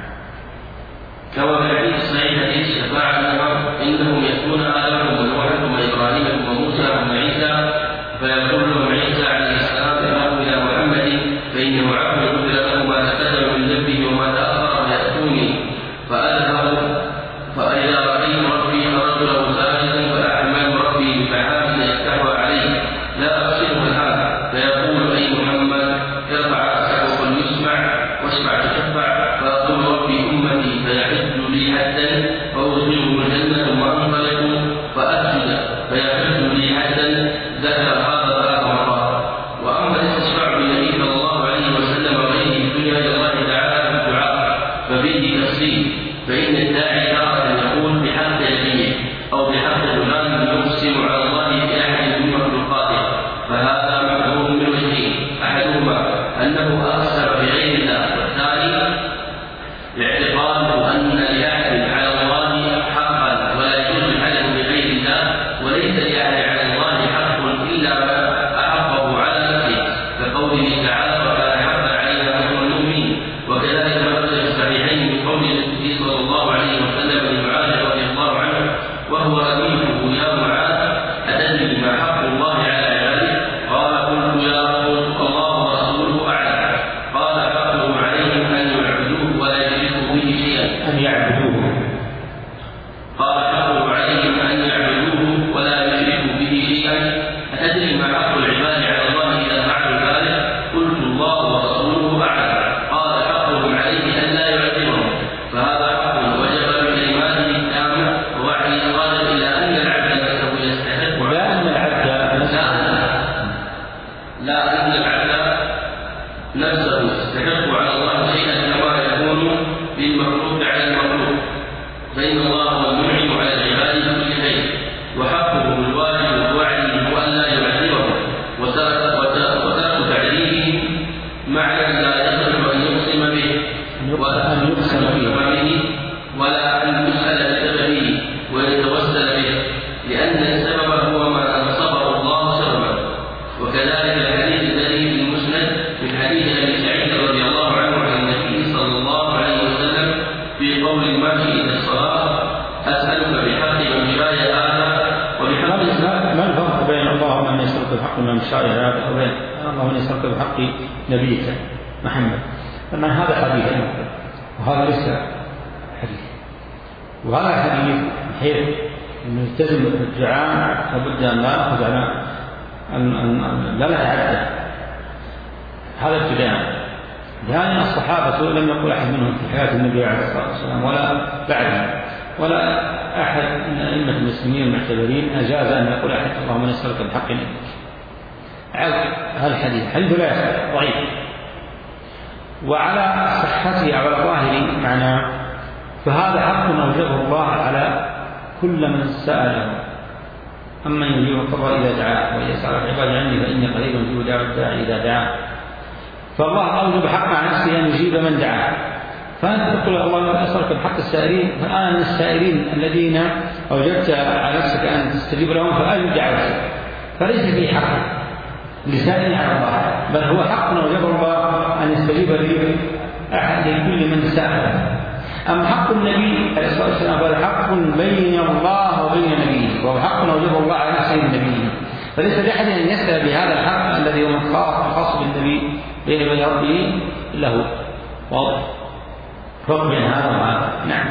كما في الحديث الصحيح حديث الشفاعة إنهم يأتون آدم ونوح وإبراهيم وموسى وعيسى، فيقول لهم عيسى عليه السلام: اذهبوا إلى محمد فإنه عبد غفر له ما تقدم من ذنبه وما تأخر فيأتوني فأذهب، فإذا رأيت ربي خرجت له ساجدا فأحمد ربي بمحامد يفتح عليه لا أبصره الآن، فيقول: أي محمد ارفع رأسك وقل يسمع واشفع تشفع، فأقول: ربي أمتي، فيحد لي حدا فأدخله الجنة ثم أنطلق فأسجد فيحد لي حدا. ذكر هذا ثلاث مرات. وأما الاستشفاع بالنبي صلى الله عليه وسلم وغيره في الدنيا لله تعالى في الدعاء ففيه تفصيل، فإن الداعي تارة يقول بحق نبيه أو بحق فلان يقسم على الله بأحد من مخلوقاته، فهذا مفهوم من وجهين: أحدهما أنه أقسم بغير الله، والثاني اعتقاده أن لأحد على الله حقا ولا يجوز الحلف بغير الله، وليس لأحد على الله حق إلا ما أحقه على نفسه، كقوله تعالى: وكان حقا علينا نصر المؤمنين. وكذلك ما في الصحيحين من قول النبي صلى الله عليه وسلم لمعاذ رضي الله عنه وهو أمينه: يا معاذ أتدري ما حق الله على عباده؟ قال: قلت يا رسول الله ورسوله أعلم. قال: حقه عليهم أن يعبدوه ولا يشركوا به شيئا. أن يعبدوه. قال: حقه عليهم أن يعبدوه ولا يشركوا به شيئا. أتدري ما حق العباد على الله إذا فعلوا ذلك؟ قلت: الله ورسوله أعلم. قال: حقهم عليه أن لا يعذبهم، فهذا حق وجب بكلماته التامة ووعده الصادق، إلى أن العبد نفسه يستحق لا أن العبد لا أن العبد نفسه يستحق على الله شيئا كما يكون بالمخلوق على المخلوق، فإن الله هو المنعم على العباد بكل شيء، وحقه الواجب ووعده هو أن لا يعذبهم، وترك تعذيبه معنى لا يصلح أن يقسم به وأن يقسم به ولا أن يسأل بسببه ويتوسل به، لأن السبب هو ما أنصبه الله سببا. وكذلك الحديث الذي في المسند من حديث أبي سعيد رضي الله عنه عن النبي صلى الله عليه وسلم في قول الماشي إلى الصلاة: أسألك بحق من شاء هذا وبحق. ما الفرق بين الله من يسألك بحق من شاء هذا وبين الله من يسألك بحق نبيك محمد؟ لما هذا حديث وهذا ليس حديث، وهذا حديث حيث نلتزم بالدعاء لابد أن لا نأخذ على أن لا نتعدى هذا ابتداء. لأن الصحابة لم يقول أحد منهم في حياة النبي عليه الصلاة والسلام ولا بعده، ولا أحد من أئمة المسلمين المعتبرين أجاز أن يقول أحد اللهم نسألك بحق نبيك. هذا الحديث حديث لا يصح، ضعيف، وعلى صحته على ظاهر معناه فهذا حق أوجبه الله على كل من سأله، أما يجيب الضر إذا دعاه وإذا سأل العباد عني فإني قريب أجيب دعوة الداعي إذا دعاه. فالله أوجب حق على نفسه أن يجيب من دعاه، فأنت تقول اللهم أسألك بحق السائلين، فأنا من السائلين الذين أوجبت على نفسك أن تستجيب لهم فأجب دعوتك، فليس فيه حق لسائل على الله، بل هو حق أوجبه الله أن يستجيب لأحد لكل من سأله. أما حق النبي عليه الصلاة والسلام فهو حق بين الله وبين نبيه، وهو حق أوجبه الله على نفسه النبي، فليس لأحد أن يسأل بهذا الحق الذي هو خاص بالنبي بين يدي ربه له. واضح فرق بين هذا وهذا. نعم.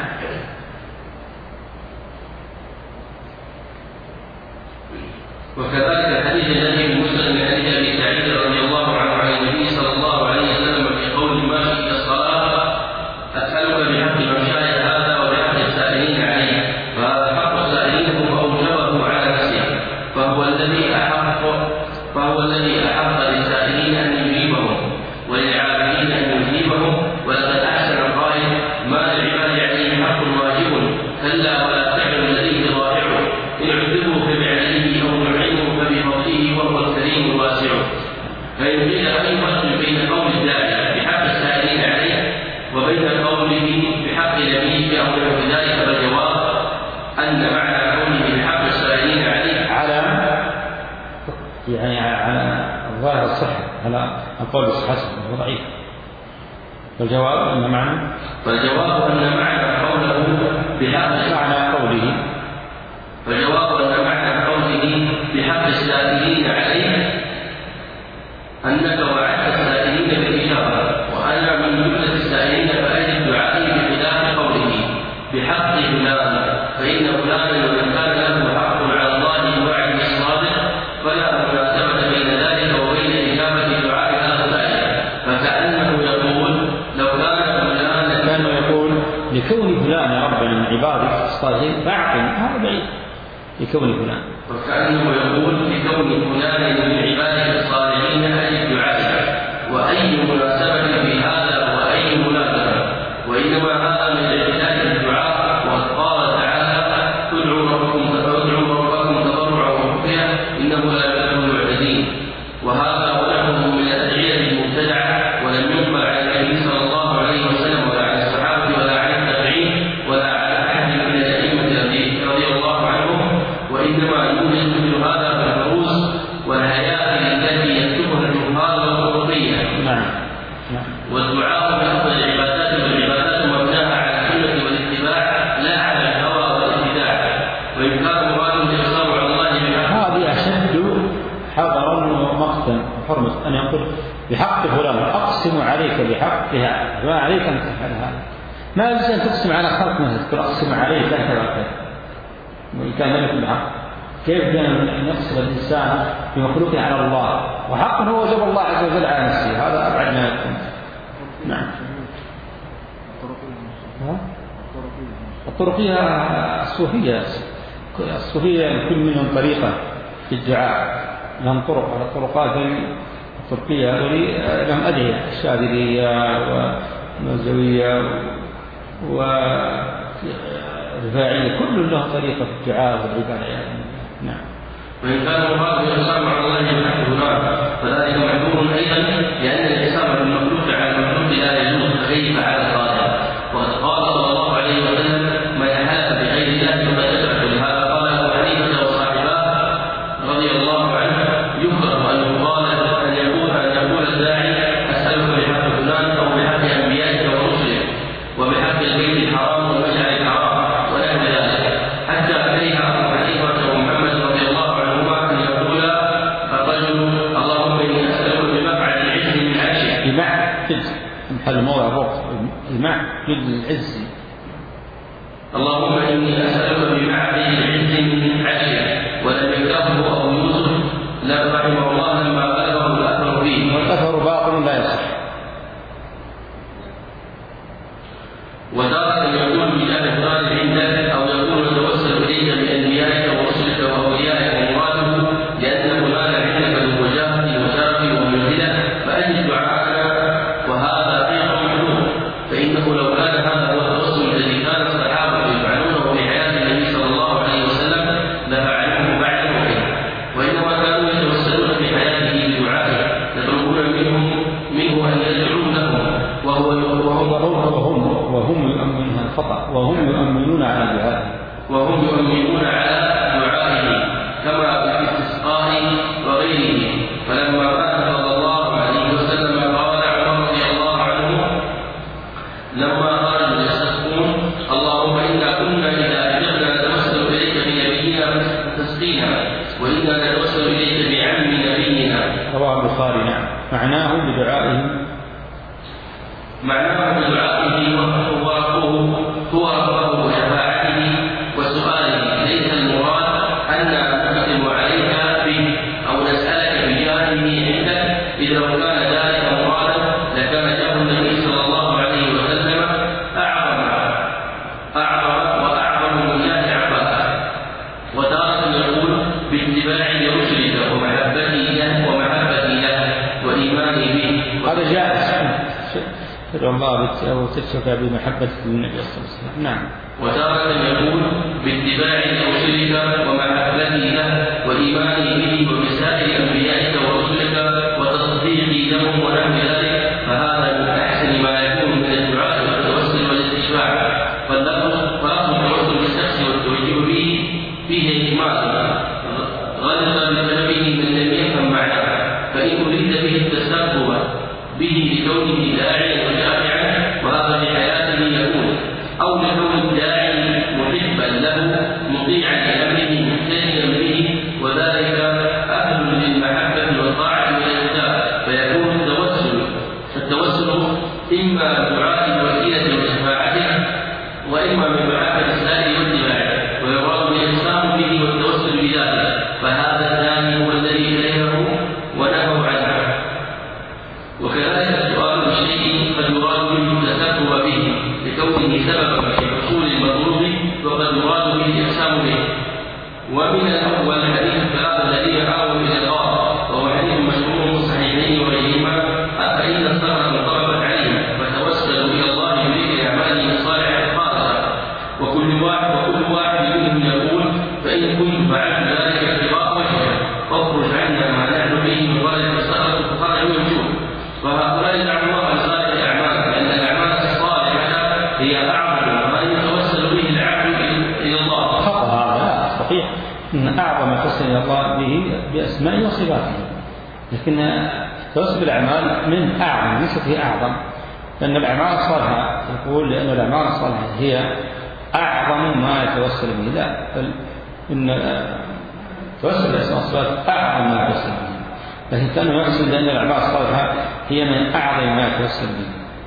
وكذلك الحديث الذي في مسلم من حديث ابي سعيد رضي الله عنه عن النبي صلى الله عليه وسلم في قول ما شئت الصلاه اسالك بحق ممشاي هذا وبحق السائلين عليه، فهذا حق السائلين هو اوجبه على نفسه، فهو الذي احق فهو الذي احق للسائلين ان يجيبهم وللعابدين ان يجيبهم. ولقد احسن القائل ما للعباد عليه حق واجب كلا ولا تعلم الذي ضائعه ان عذبوا فبعليه او نعيموا فبفضله وهو الكريم الواسع. فإن قيل أي فرق بين قول الداعي بحق السائلين عليه وبين قوله بحق نبيه أو نحو ذلك، فالجواب أن معنى قوله بحق السائلين عليه على يعني على الظاهر الصحة، على القول الصحة ضعيف. فالجواب أن معنى فالجواب أن معنى قوله بحق معنى قوله فالجواب أن معنى قوله بحق السائلين عليه أنك وعدت السائلين بالإجابة، وأنا من جملة السائلين فأجب دعائي بخلاف قوله بحق فلان، فإن فلانا ومن كان له حق على الله وعد الصادق فلا مناسبة بين ذلك وبين إجابة دعاء هذا السائل. فكأنه يقول لو كان فلان كان يقول لكون فلان يا رب من عبادك الصالحين فأعطني، هذا بعيد لكون فلان. وكأنه يقول لكون فلان من عبادك الصالحين أجب دعائك، وأي مناسبة في هذا وأي مناسبة، وإنما هذا من اعتداد الدعاء. وقال تعالى ادعوا ربكم ادعوا ربكم تضرعا وخفيا إنه لا يحب المعتدين. وهذا ونحوه من الأدعية المبتدعة ولم يقبل على النبي صلى الله عليه وسلم ولا على الصحابة ولا على التابعين ولا على أحد من الأئمة رضي الله عنهم، وإنما يوجد مثل هذا في الدروس والهيئات التي يكتبها الجهال والرقية. نعم. والدعاء من أفضل العبادات، والعبادات مبناها على السنة والاتباع لا على الهوى والابتداع، وإنكار مراد الإصرار على الله بحق. هذه أشد حذرا ومقتا وحرمة أن يقول بحق فلان أقسم عليك بحقها، ما عليك أن تفعل هذا. ما يجوز أن تقسم على خلق مثل تقول أقسم عليك أنت وكذا، وإن كان لم يكن بحق. كيف أن يقسم الإنسان بمخلوقه على الله وحق هو وجب الله عز وجل على نفسه؟ هذا أبعد ما يكون. نعم. الطرقية الصوفية الصوفية كل منهم طريقة في الدعاء، لهم طرق على الطرقات التركية، لهم أدعية الشاذلية والمزوية والرفاعية، كل لهم طريقة في الدعاء والعبادة. نعم. وإن كان المراد بالإحسان على الله بحق هناك فذلك محذور أيضا، لأن الإحسان بالمخلوق على المخلوق لا يجوز كيف على الخالق. وقد قال صلى الله عليه وسلم من حلف بغير الله فقد أشرك. لهذا قال أبو حنيفة وصاحباه رضي الله عنه يكره أن يقال أن يقول أن يقول الداعي أسألك بحق فلان أو بحق أنبيائك ورسلك وبحق البيت الحرام والمشعر الحرام ونحو ذلك، حتى كره أبو حنيفة ومحمد رضي الله عنهما أن يقول الرجل اللهم إني أسألك بمقعد العز من عرشك. بمقعد محل موضع الربط، بمقعد العز. اللهم إني أسألك بمقعد العز من عرشك. ولم يكرهه أبو يوسف لا رحمه الله لما غلبه الأثر فيه، والأثر باطل لا يصح. وتارة يقول بجاه فلان عندك أو الخطأ وهم يؤمنون على دعائه وهم يؤمنون على دعائه كما في الاستسقاء وغيره. فلما مات صلى الله عليه وسلم قال عمر رضي الله عنه لما خرجوا يستسقون اللهم إنا كنا إذا أجبنا نتوسل إليك بنبينا فتسقينا وإنا نتوسل إليك بعم نبينا. رواه البخاري. نعم. معناه بدعائه معناه بدعائه هو ربه هو ربه وشفاعته وسؤاله. ليس المراد أن نقدم عليك به أو نسألك بجاهه عندك. إذا كان ذلك مرادا لكان جاه النبي صلى الله عليه وسلم أعظم أعظم وأعظم من الله عباده. وتارة يقول باتباع رسلك ومحبتي له ومحبتي له وإيماني به. هذا جائز. تدعو الله وتتشفى بمحبة النبي صلى الله عليه وسلم. نعم. وتارة يقول باتباع رسلك ومحبتي له وإيماني به وبسائر أنبيائك ورسلك وتصديقي لهم ونحو ذلك. فهذا من أحسن ما يكون من الدعاء والتوسل والاستشفاع. فاللفظ التوسل بالشخص والتوجيه به فيه إجمال غلط بسببه من لم يفهم معناه. فإن أريد به التسبب به لكونه داعيا وجامعا وهذا في حياته يكون أو لكون الداعي محبا له مطيعا لأمره مقتديا به وذلك أهل للمحبة والطاعة والإرشاد. فيكون التوسل التوسل إما بدعاء الوسيلة وشفاعته وإما بمحبة السائل واتباعه ويراد الإحسان به والتوسل بذاته. فهذا الثاني هو الذي كرهه ونهوا عنه. وكذلك السؤال بالشيء قد يراد به التسبب به لكونه سببا في حصول المطلوب وقد يراد به الإحسان به. ومن الأول حديث الثلاثة الذين آووا إلى الله وهو حديث مشهور في الصحيحين وغيرهما فإن الصبر انطبقت عليه فتوسلوا إلى الله بذكر أعماله الصالحة الخالصة. وكل واحد وكل واحد منهم يقول فإن كنت فعلت ذلك ابتغاء وجهه فاخرج عنا ما نحن به من غاية الصبر فقال يوجوه. وهؤلاء يدعون الله عن صالح الأعمال لأن الأعمال الصالحة هي أعظم ما يتوسل به العبد إلى الله. خطأ هذا صحيح أن أعظم ما يتوسل إلى الله به بأسمائه وصفاته. لكن توسل الأعمال من أعظم ليست هي أعظم. لأن الأعمال الصالحة يقول لأن الأعمال الصالحة هي أعظم ما يتوسل به. لا بل إن توسل الأسماء والصفات أعظم ما يتوسل به. لكن كانوا يقصد لأن الأعمال الصالحة هي من أعظم ما يتوسل به.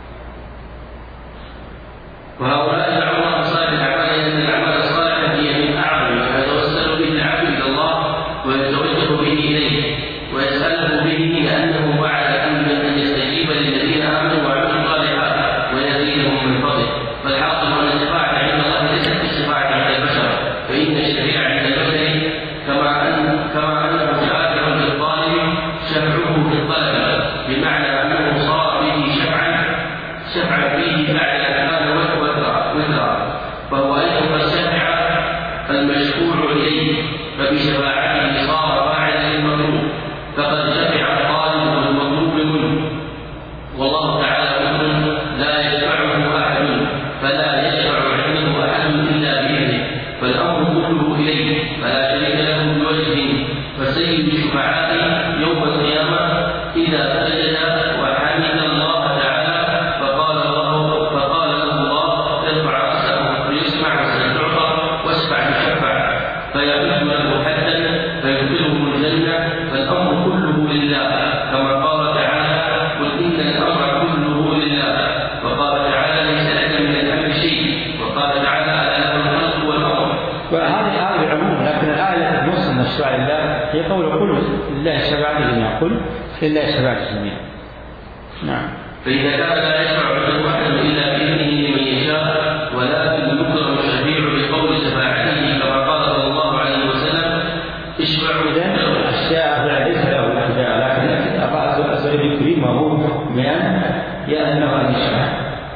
وهؤلاء يدعون الله صالح الأعمال لأن الأعمال الصالحة هي من أعظم ما يتوسل به العبد إلى الله ويتوجه به إليه ويسأله به لأنه وعد أن يستجيب للذين آمنوا وعملوا الصالحات ويزيدهم من فضله. فالحاصل أن الشفاعة عند الله ليست كالشفاعة عند البشر. فإن الشفيع عند البشر كما أن كما أنه شافع للظالم شفعه في الطلب بمعنى أنه صار به شفعا شفعا فيه بعد أن كان وزرا. فهو أيضا الشفع المشفوع إليه فبشفاعته صار فاعلا للمطلوب فقد شفع الطالب والمطلوب منه. والله تعالى مثل لا يشفعه أحد فلا يشفع عنده أحد إلا بإذنه فالأمر كله إليه فلا شريك له بوجهه. فسيد الشفعاء يوم القيامة إذا سجد وحمد الله تعالى فقال له فقال له الله ارفع رأسه فيسمع وسيعطى واشفع تشفع فيعد له حدا فيدخله الجنة. فالأمر كله لله كما قال تعالى قل إن الأمر كله لله. وقال تعالى ليس لك من الأمر شيء. وقال تعالى ألا له الخلق والأمر. وهذه آية عموم. لكن الآية تنص أن الشفاعة لله هي قول كل لله الشفاعة جميعا. قل لله الشفاعة جميعا. نعم. فإذا كان لا يشفع عنده أحد إلا بإذنه لمن يشاء ولكن يكرم الشفيع بقول شفاعته كما قال صلى الله عليه وسلم اشفعوا. إذن الشافع ليس له الابتداء لكن الله عز وجل يكرمه بأن يأذنه أن يشفع.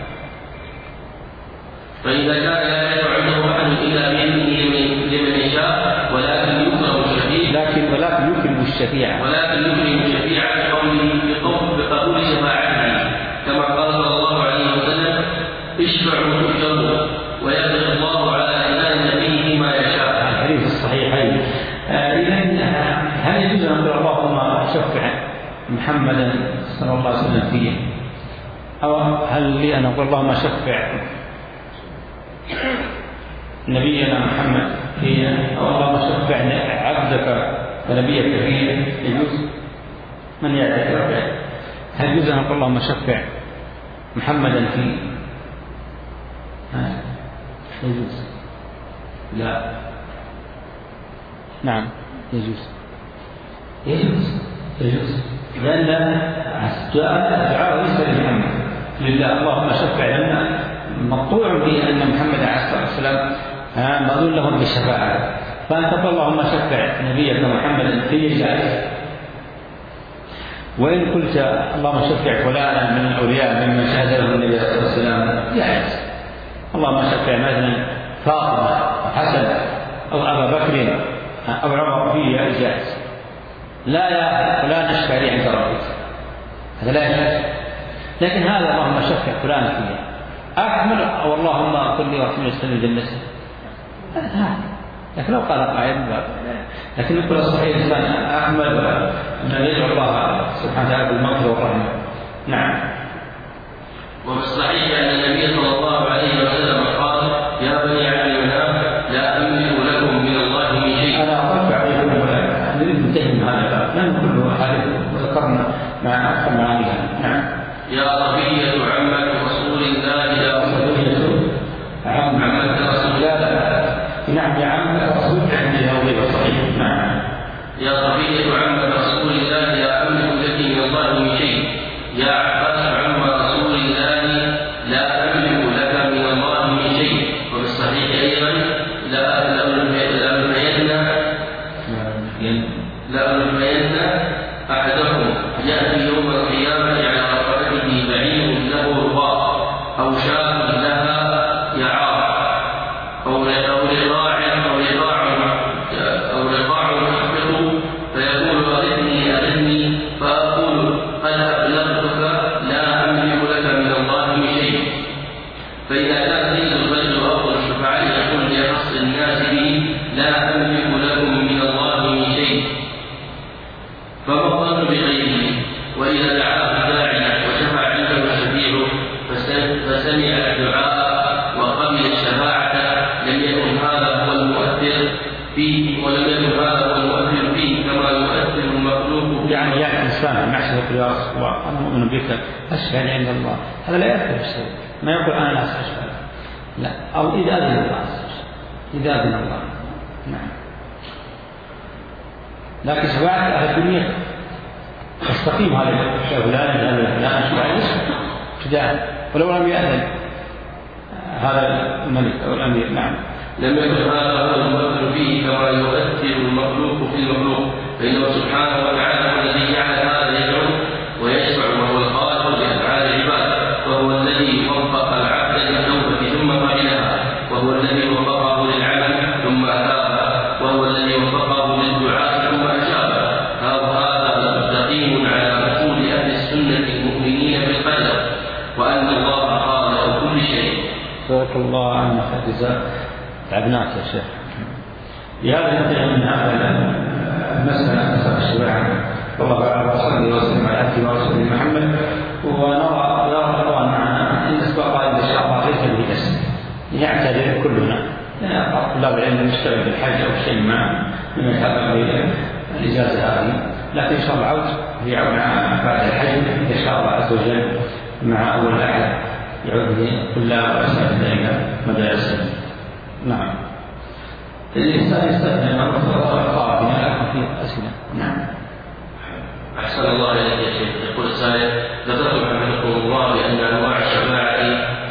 فإذا كان لا يشفع عنده أحد إلا بإذنه لمن يشاء ولكن يكرم الشفيع لكن ولكن يكرم الشفيع ولكن يكرم الشفيع بقوله بقبول شفاعته كما قال صلى الله عليه وسلم اشفعوا تؤجروا. محمدا صلى الله عليه وسلم فيه، أو هل لي أن أقول اللهم شفع نبينا محمد فينا، أو اللهم شفع عبدك ونبيك فينا؟ يجوز؟ من يعتقد هل يجوز أن أقول اللهم شفع محمدا فيه؟ يجوز؟ لا. نعم يجوز يجوز يجوز لأن الدعاء ليس لمحمد، لله. اللهم شفع لنا مقطوع بأن محمد عليه الصلاة والسلام مأذون لهم بالشفاعة، فأنت تقول اللهم شفع نبيك محمد في جائز. وإن قلت اللهم شفع فلانا من الأولياء ممن شهد له النبي صلى الله عليه وسلم جائز. اللهم شفع مثلا فاطمة أو حسن أو أبا بكر أو عمر فيه جائز. لا يا فلان اشفع لي عند ربك، هذا لا يجوز. لكن هذا اللهم شفع فلان فيه أحمل، أو اللهم كن لي ورحمني واستني جنتي، لكن لو قال قائل لكن يقول الصحيح الإنسان أحمل أن يدعو الله سبحانه وتعالى بالمغفرة والرحمة. نعم. وفي الصحيح أن النبي صلى الله عليه وسلم قال: يا بني عبد مناف لا أملك لكم من الله من شيء. أنا أرفع عليكم ولا نريد نتهم هذا، لم كله حادث وذكرنا مع أكثر معانيها. نعم. يا صفية عمة رسول الله لا صفية عمة رسول الله. نعم يا عمة رسول الله صحيح. نعم. يا صفية عمة رسول الله لا أملك لك من الله من شيء. يا عباس عم رسول الله لا أملك لك من الله من شيء. وفي الصحيح أيضا لا لألفين أحدهم يأتي يوم القيامة على رقبته بعير له رقاء أو شاة لها يعار أو رضاع أو رضاع أو رضاع يخفق فيقول أرثني أرثني فأقول قد أبلغتك لا أملك لك من الله من شيء. فإذا كان سيد الرجل أفضل الشفعاء يقول لأخص الناس به لا أملك لكم من الله من شيء، فما الظن بغيره؟ وإذا دعاه الداعي وشفع عنده الشفيع فسمع الدعاء وقبل الشفاعة لم يكن هذا هو المؤثر فيه ولم يكن هذا هو المؤثر فيه كما يؤثر المخلوق. يعني يعني إنسان معشر يا رسول الله أنا مؤمن بك أشفع عند الله، هذا لا يأثر شيء، ما يقول أنا لا أشفع، لا، أو إذا أذن الله إذا أذن الله. نعم. لكن شفاعة أهل الدنيا تستقيم هذا فلان هذا لا أشفع ابتداء ولو لم يأذن هذا الملك أو الأمير. نعم. لم يكن هذا هو المؤثر فيه كما يؤثر المخلوق في المخلوق، فإنه سبحانه وتعالى هو الذي جعل هذا يدعو ويشفع وهو الخالق لأفعال العباد، وهو الذي وفق العبد للتوبة ثم قبلها، وهو الذي وفقه للعمل ثم أتاب، وهو الذي وفقه للدعاء ثم أجاب. هذا مستقيم على أصول أهل السنة المؤمنين بالقدر وأن الله خالق كل شيء. بارك الله عنك جزاك تعبناك يا شيخ. لهذا ننتهي من هذا المسألة مسألة الشفاعة. والله تعالى وصلى وسلم على عبده ورسوله محمد. ونرى يرى الإخوان معنا أن أسباب إن شاء الله ليس به بس يعتذر كلنا، طلاب العلم نشتغل بالحج أو شيء ما من يتحقق الإجازة هذه، لكن إن شاء الله عود في عود بعد الحج إن شاء الله عز وجل مع أول أحد يعود به طلاب وأساتذة إلى مدارسهم. نعم. الإنسان يستخدم الأخطاء بناء في أسئلة. نعم. أحسن الله إليك يا شيخ. يقول السائل: ذكرتم حفظكم الله بأن أنواع الشفاعة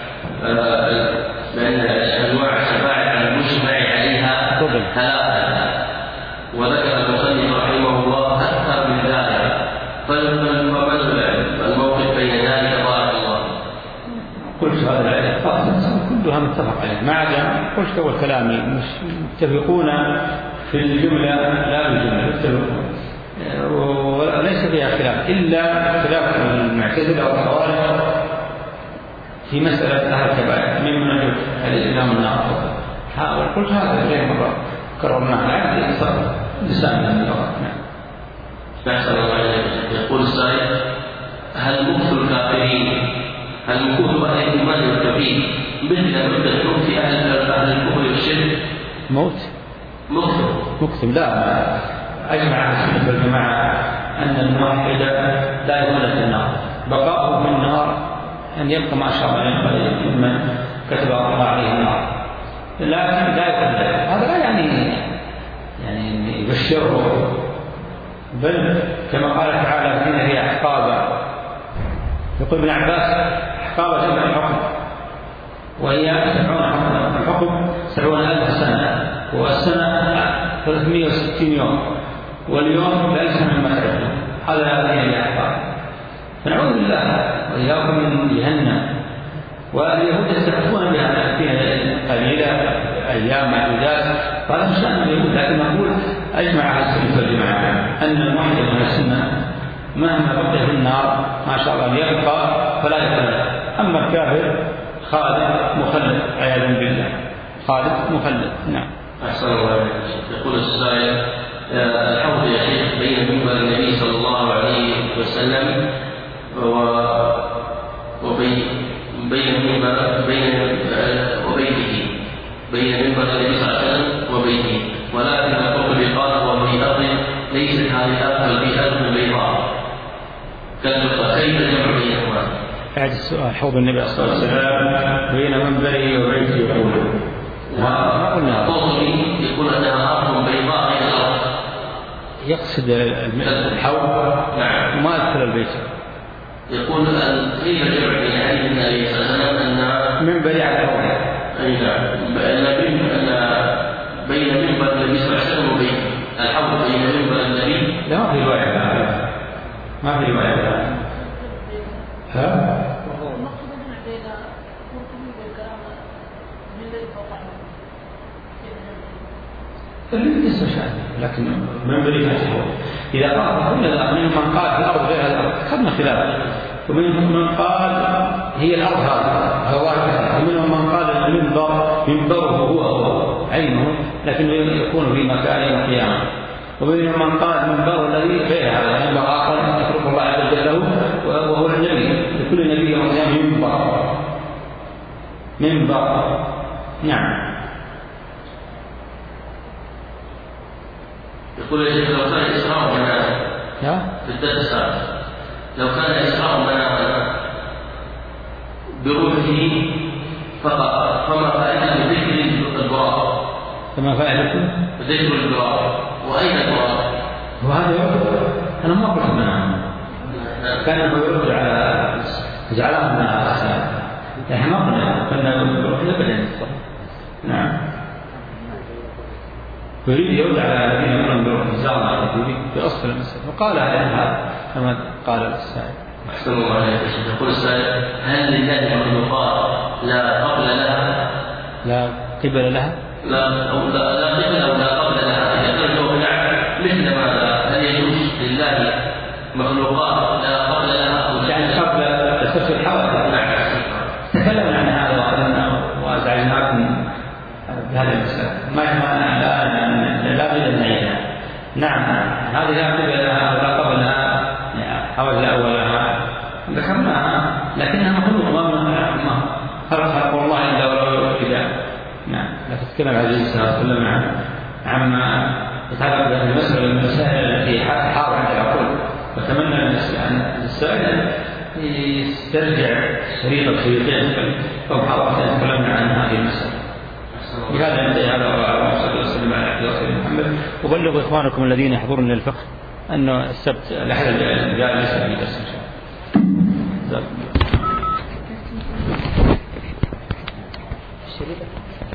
بأن أنواع الشفاعة المجمع عليها ثلاثة، وذكر المصنف رحمه الله أكثر من ذلك، فما الموقف بين ذلك؟ بارك الله. قلت هذا العلم كلها متفق عليه، ما عدا قلت أول كلامي متفقون في الجملة لا بالجملة، متفقون وليس فيها خلاف إلا خلاف المعتزلة والخوارج في مسألة أهل الكبائر ممن الإسلام النار. قلت هذا غير مرة كررناه على لسان النار. نعم. شيخ. يقول السائل: هل مكث الكافرين هل مكث أهل الإيمان والتوحيد مثل مدة موت أهل أهل الكفر والشرك؟ موت مكث مكث لا أجمع أهل السنة والجماعة أن الموحد لا يخلد في النار، بقاؤه في النار أن يبقى ما شاء الله من كتب الله عليه النار، لكن لا يخلد. هذا لا يعني يعني يبشره، بل كما قال تعالى: فينا هي أحقابا. يقول ابن عباس: أحقابا جمع الحكم، وهي سبعون الحكم سبعون ألف سنة، والسنة ثلاثمائة وستين يوم، واليوم لا يسمى مما تعدون. هذا هي الأحقاب. فنعوذ بالله وإياكم من جهنم. واليهود يستخدمون بها فيها قليلة أيام معدودات، فهذا مش شأن اليهود. لكن نقول أجمع على السنة والجماعة أن الموحد من السنة مهما بقي في النار ما شاء الله يبقى فلا يخلد. أما الكافر خالد مخلد عياذا بالله، خالد مخلد. نعم. أحسن الله عليك. يقول السائل: الحوض يا شيخ بين منبر النبي صلى الله عليه وسلم وبين بين منبر بين وبيته بين منبر النبي صلى الله عليه وسلم وبيته، ولكن القرب قال هو في أرض ليست هذه الأرض بل في أرض بيضاء، كيف الجمع بينهما؟ أعد السؤال. حوض النبي صلى الله عليه وسلم بين منبره وبيته يقول ما قلنا قوله يقول أنها أرض بيضاء بين الأرض، يقصد الحوض وما يدخل البيت. يقول أن كيف الجمع بين حديث النبي صلى الله عليه وسلم أن منبر على الحوض، أي نعم، أن بين منبر النبي صلى الله عليه وسلم وبيته الحوض بين منبر النبي. لا ما في رواية، ما في رواية. ها؟ اللي يستشعر، لكن من بريد هذه إذا قال كل من من قال في الأرض غير الأرض خدنا خلاف، ومنهم من قال هي الأرض هذا هو واحد، ومنهم من قال المنبر منبره هو هو عينه لكن يكون في مكان يوم القيامة، ومنهم من قال منبر الذي غير هذا منبر آخر يترك الله عز وجل له وهو النبي، لكل نبي يوم القيامة منبر منبر. نعم. يقول يا شيخ: لو كان إسراء مناما في الدرس لو كان إسراء مناما بروحه فقط، فما فائدة ذكر البراء؟ فما فائدة ذكر البراء؟ وأين البراء؟ وهذا يرد. أنا ما قلت مناما، كان يرد على جعلهم من الأحسان، نحن ما قلنا كنا بروح أبدا. نعم. يريد يرد على الذين يؤمنون بروح الزعماء في أصل المسألة، وقال هذا كما قال السائل. أحسن الله عليك. يقول السائل: هل لله مخلوقات لا قبل لها؟ لا قبل لها؟ لا أو لا لا قبل أو لا قبل لها. إذا كان الجواب نعم، مثل ماذا؟ هل يجوز لله مخلوقات لا قبل لها؟ يعني قبل تسلسل الحوادث. نعم. تكلمنا عن هذا وأخذنا وأزعجناكم بهذه المسألة، ما لا لا لا بد أن نعيدها. نعم، هذه لا قبل لها ولا قبلها حول أولها ذكرناها، لكنها مخلوقة ما خلق الله إلا ولو ابتداء. نعم. لا تتكلم عن النبي صلى الله عليه وسلم عما يتعلق بهذه المسألة من المسائل التي حار عند العقول، وأتمنى أن السائل يسترجع شريط الشريطين أو محاضرة تكلمنا عن هذه المسألة. بهذا ننتهي هذا وصلى الله وسلم على عبده ورسوله محمد. وبلغوا إخوانكم الذين يحضرون للفقه أنه السبت الأحد الجاي ليس في درس إن شاء الله.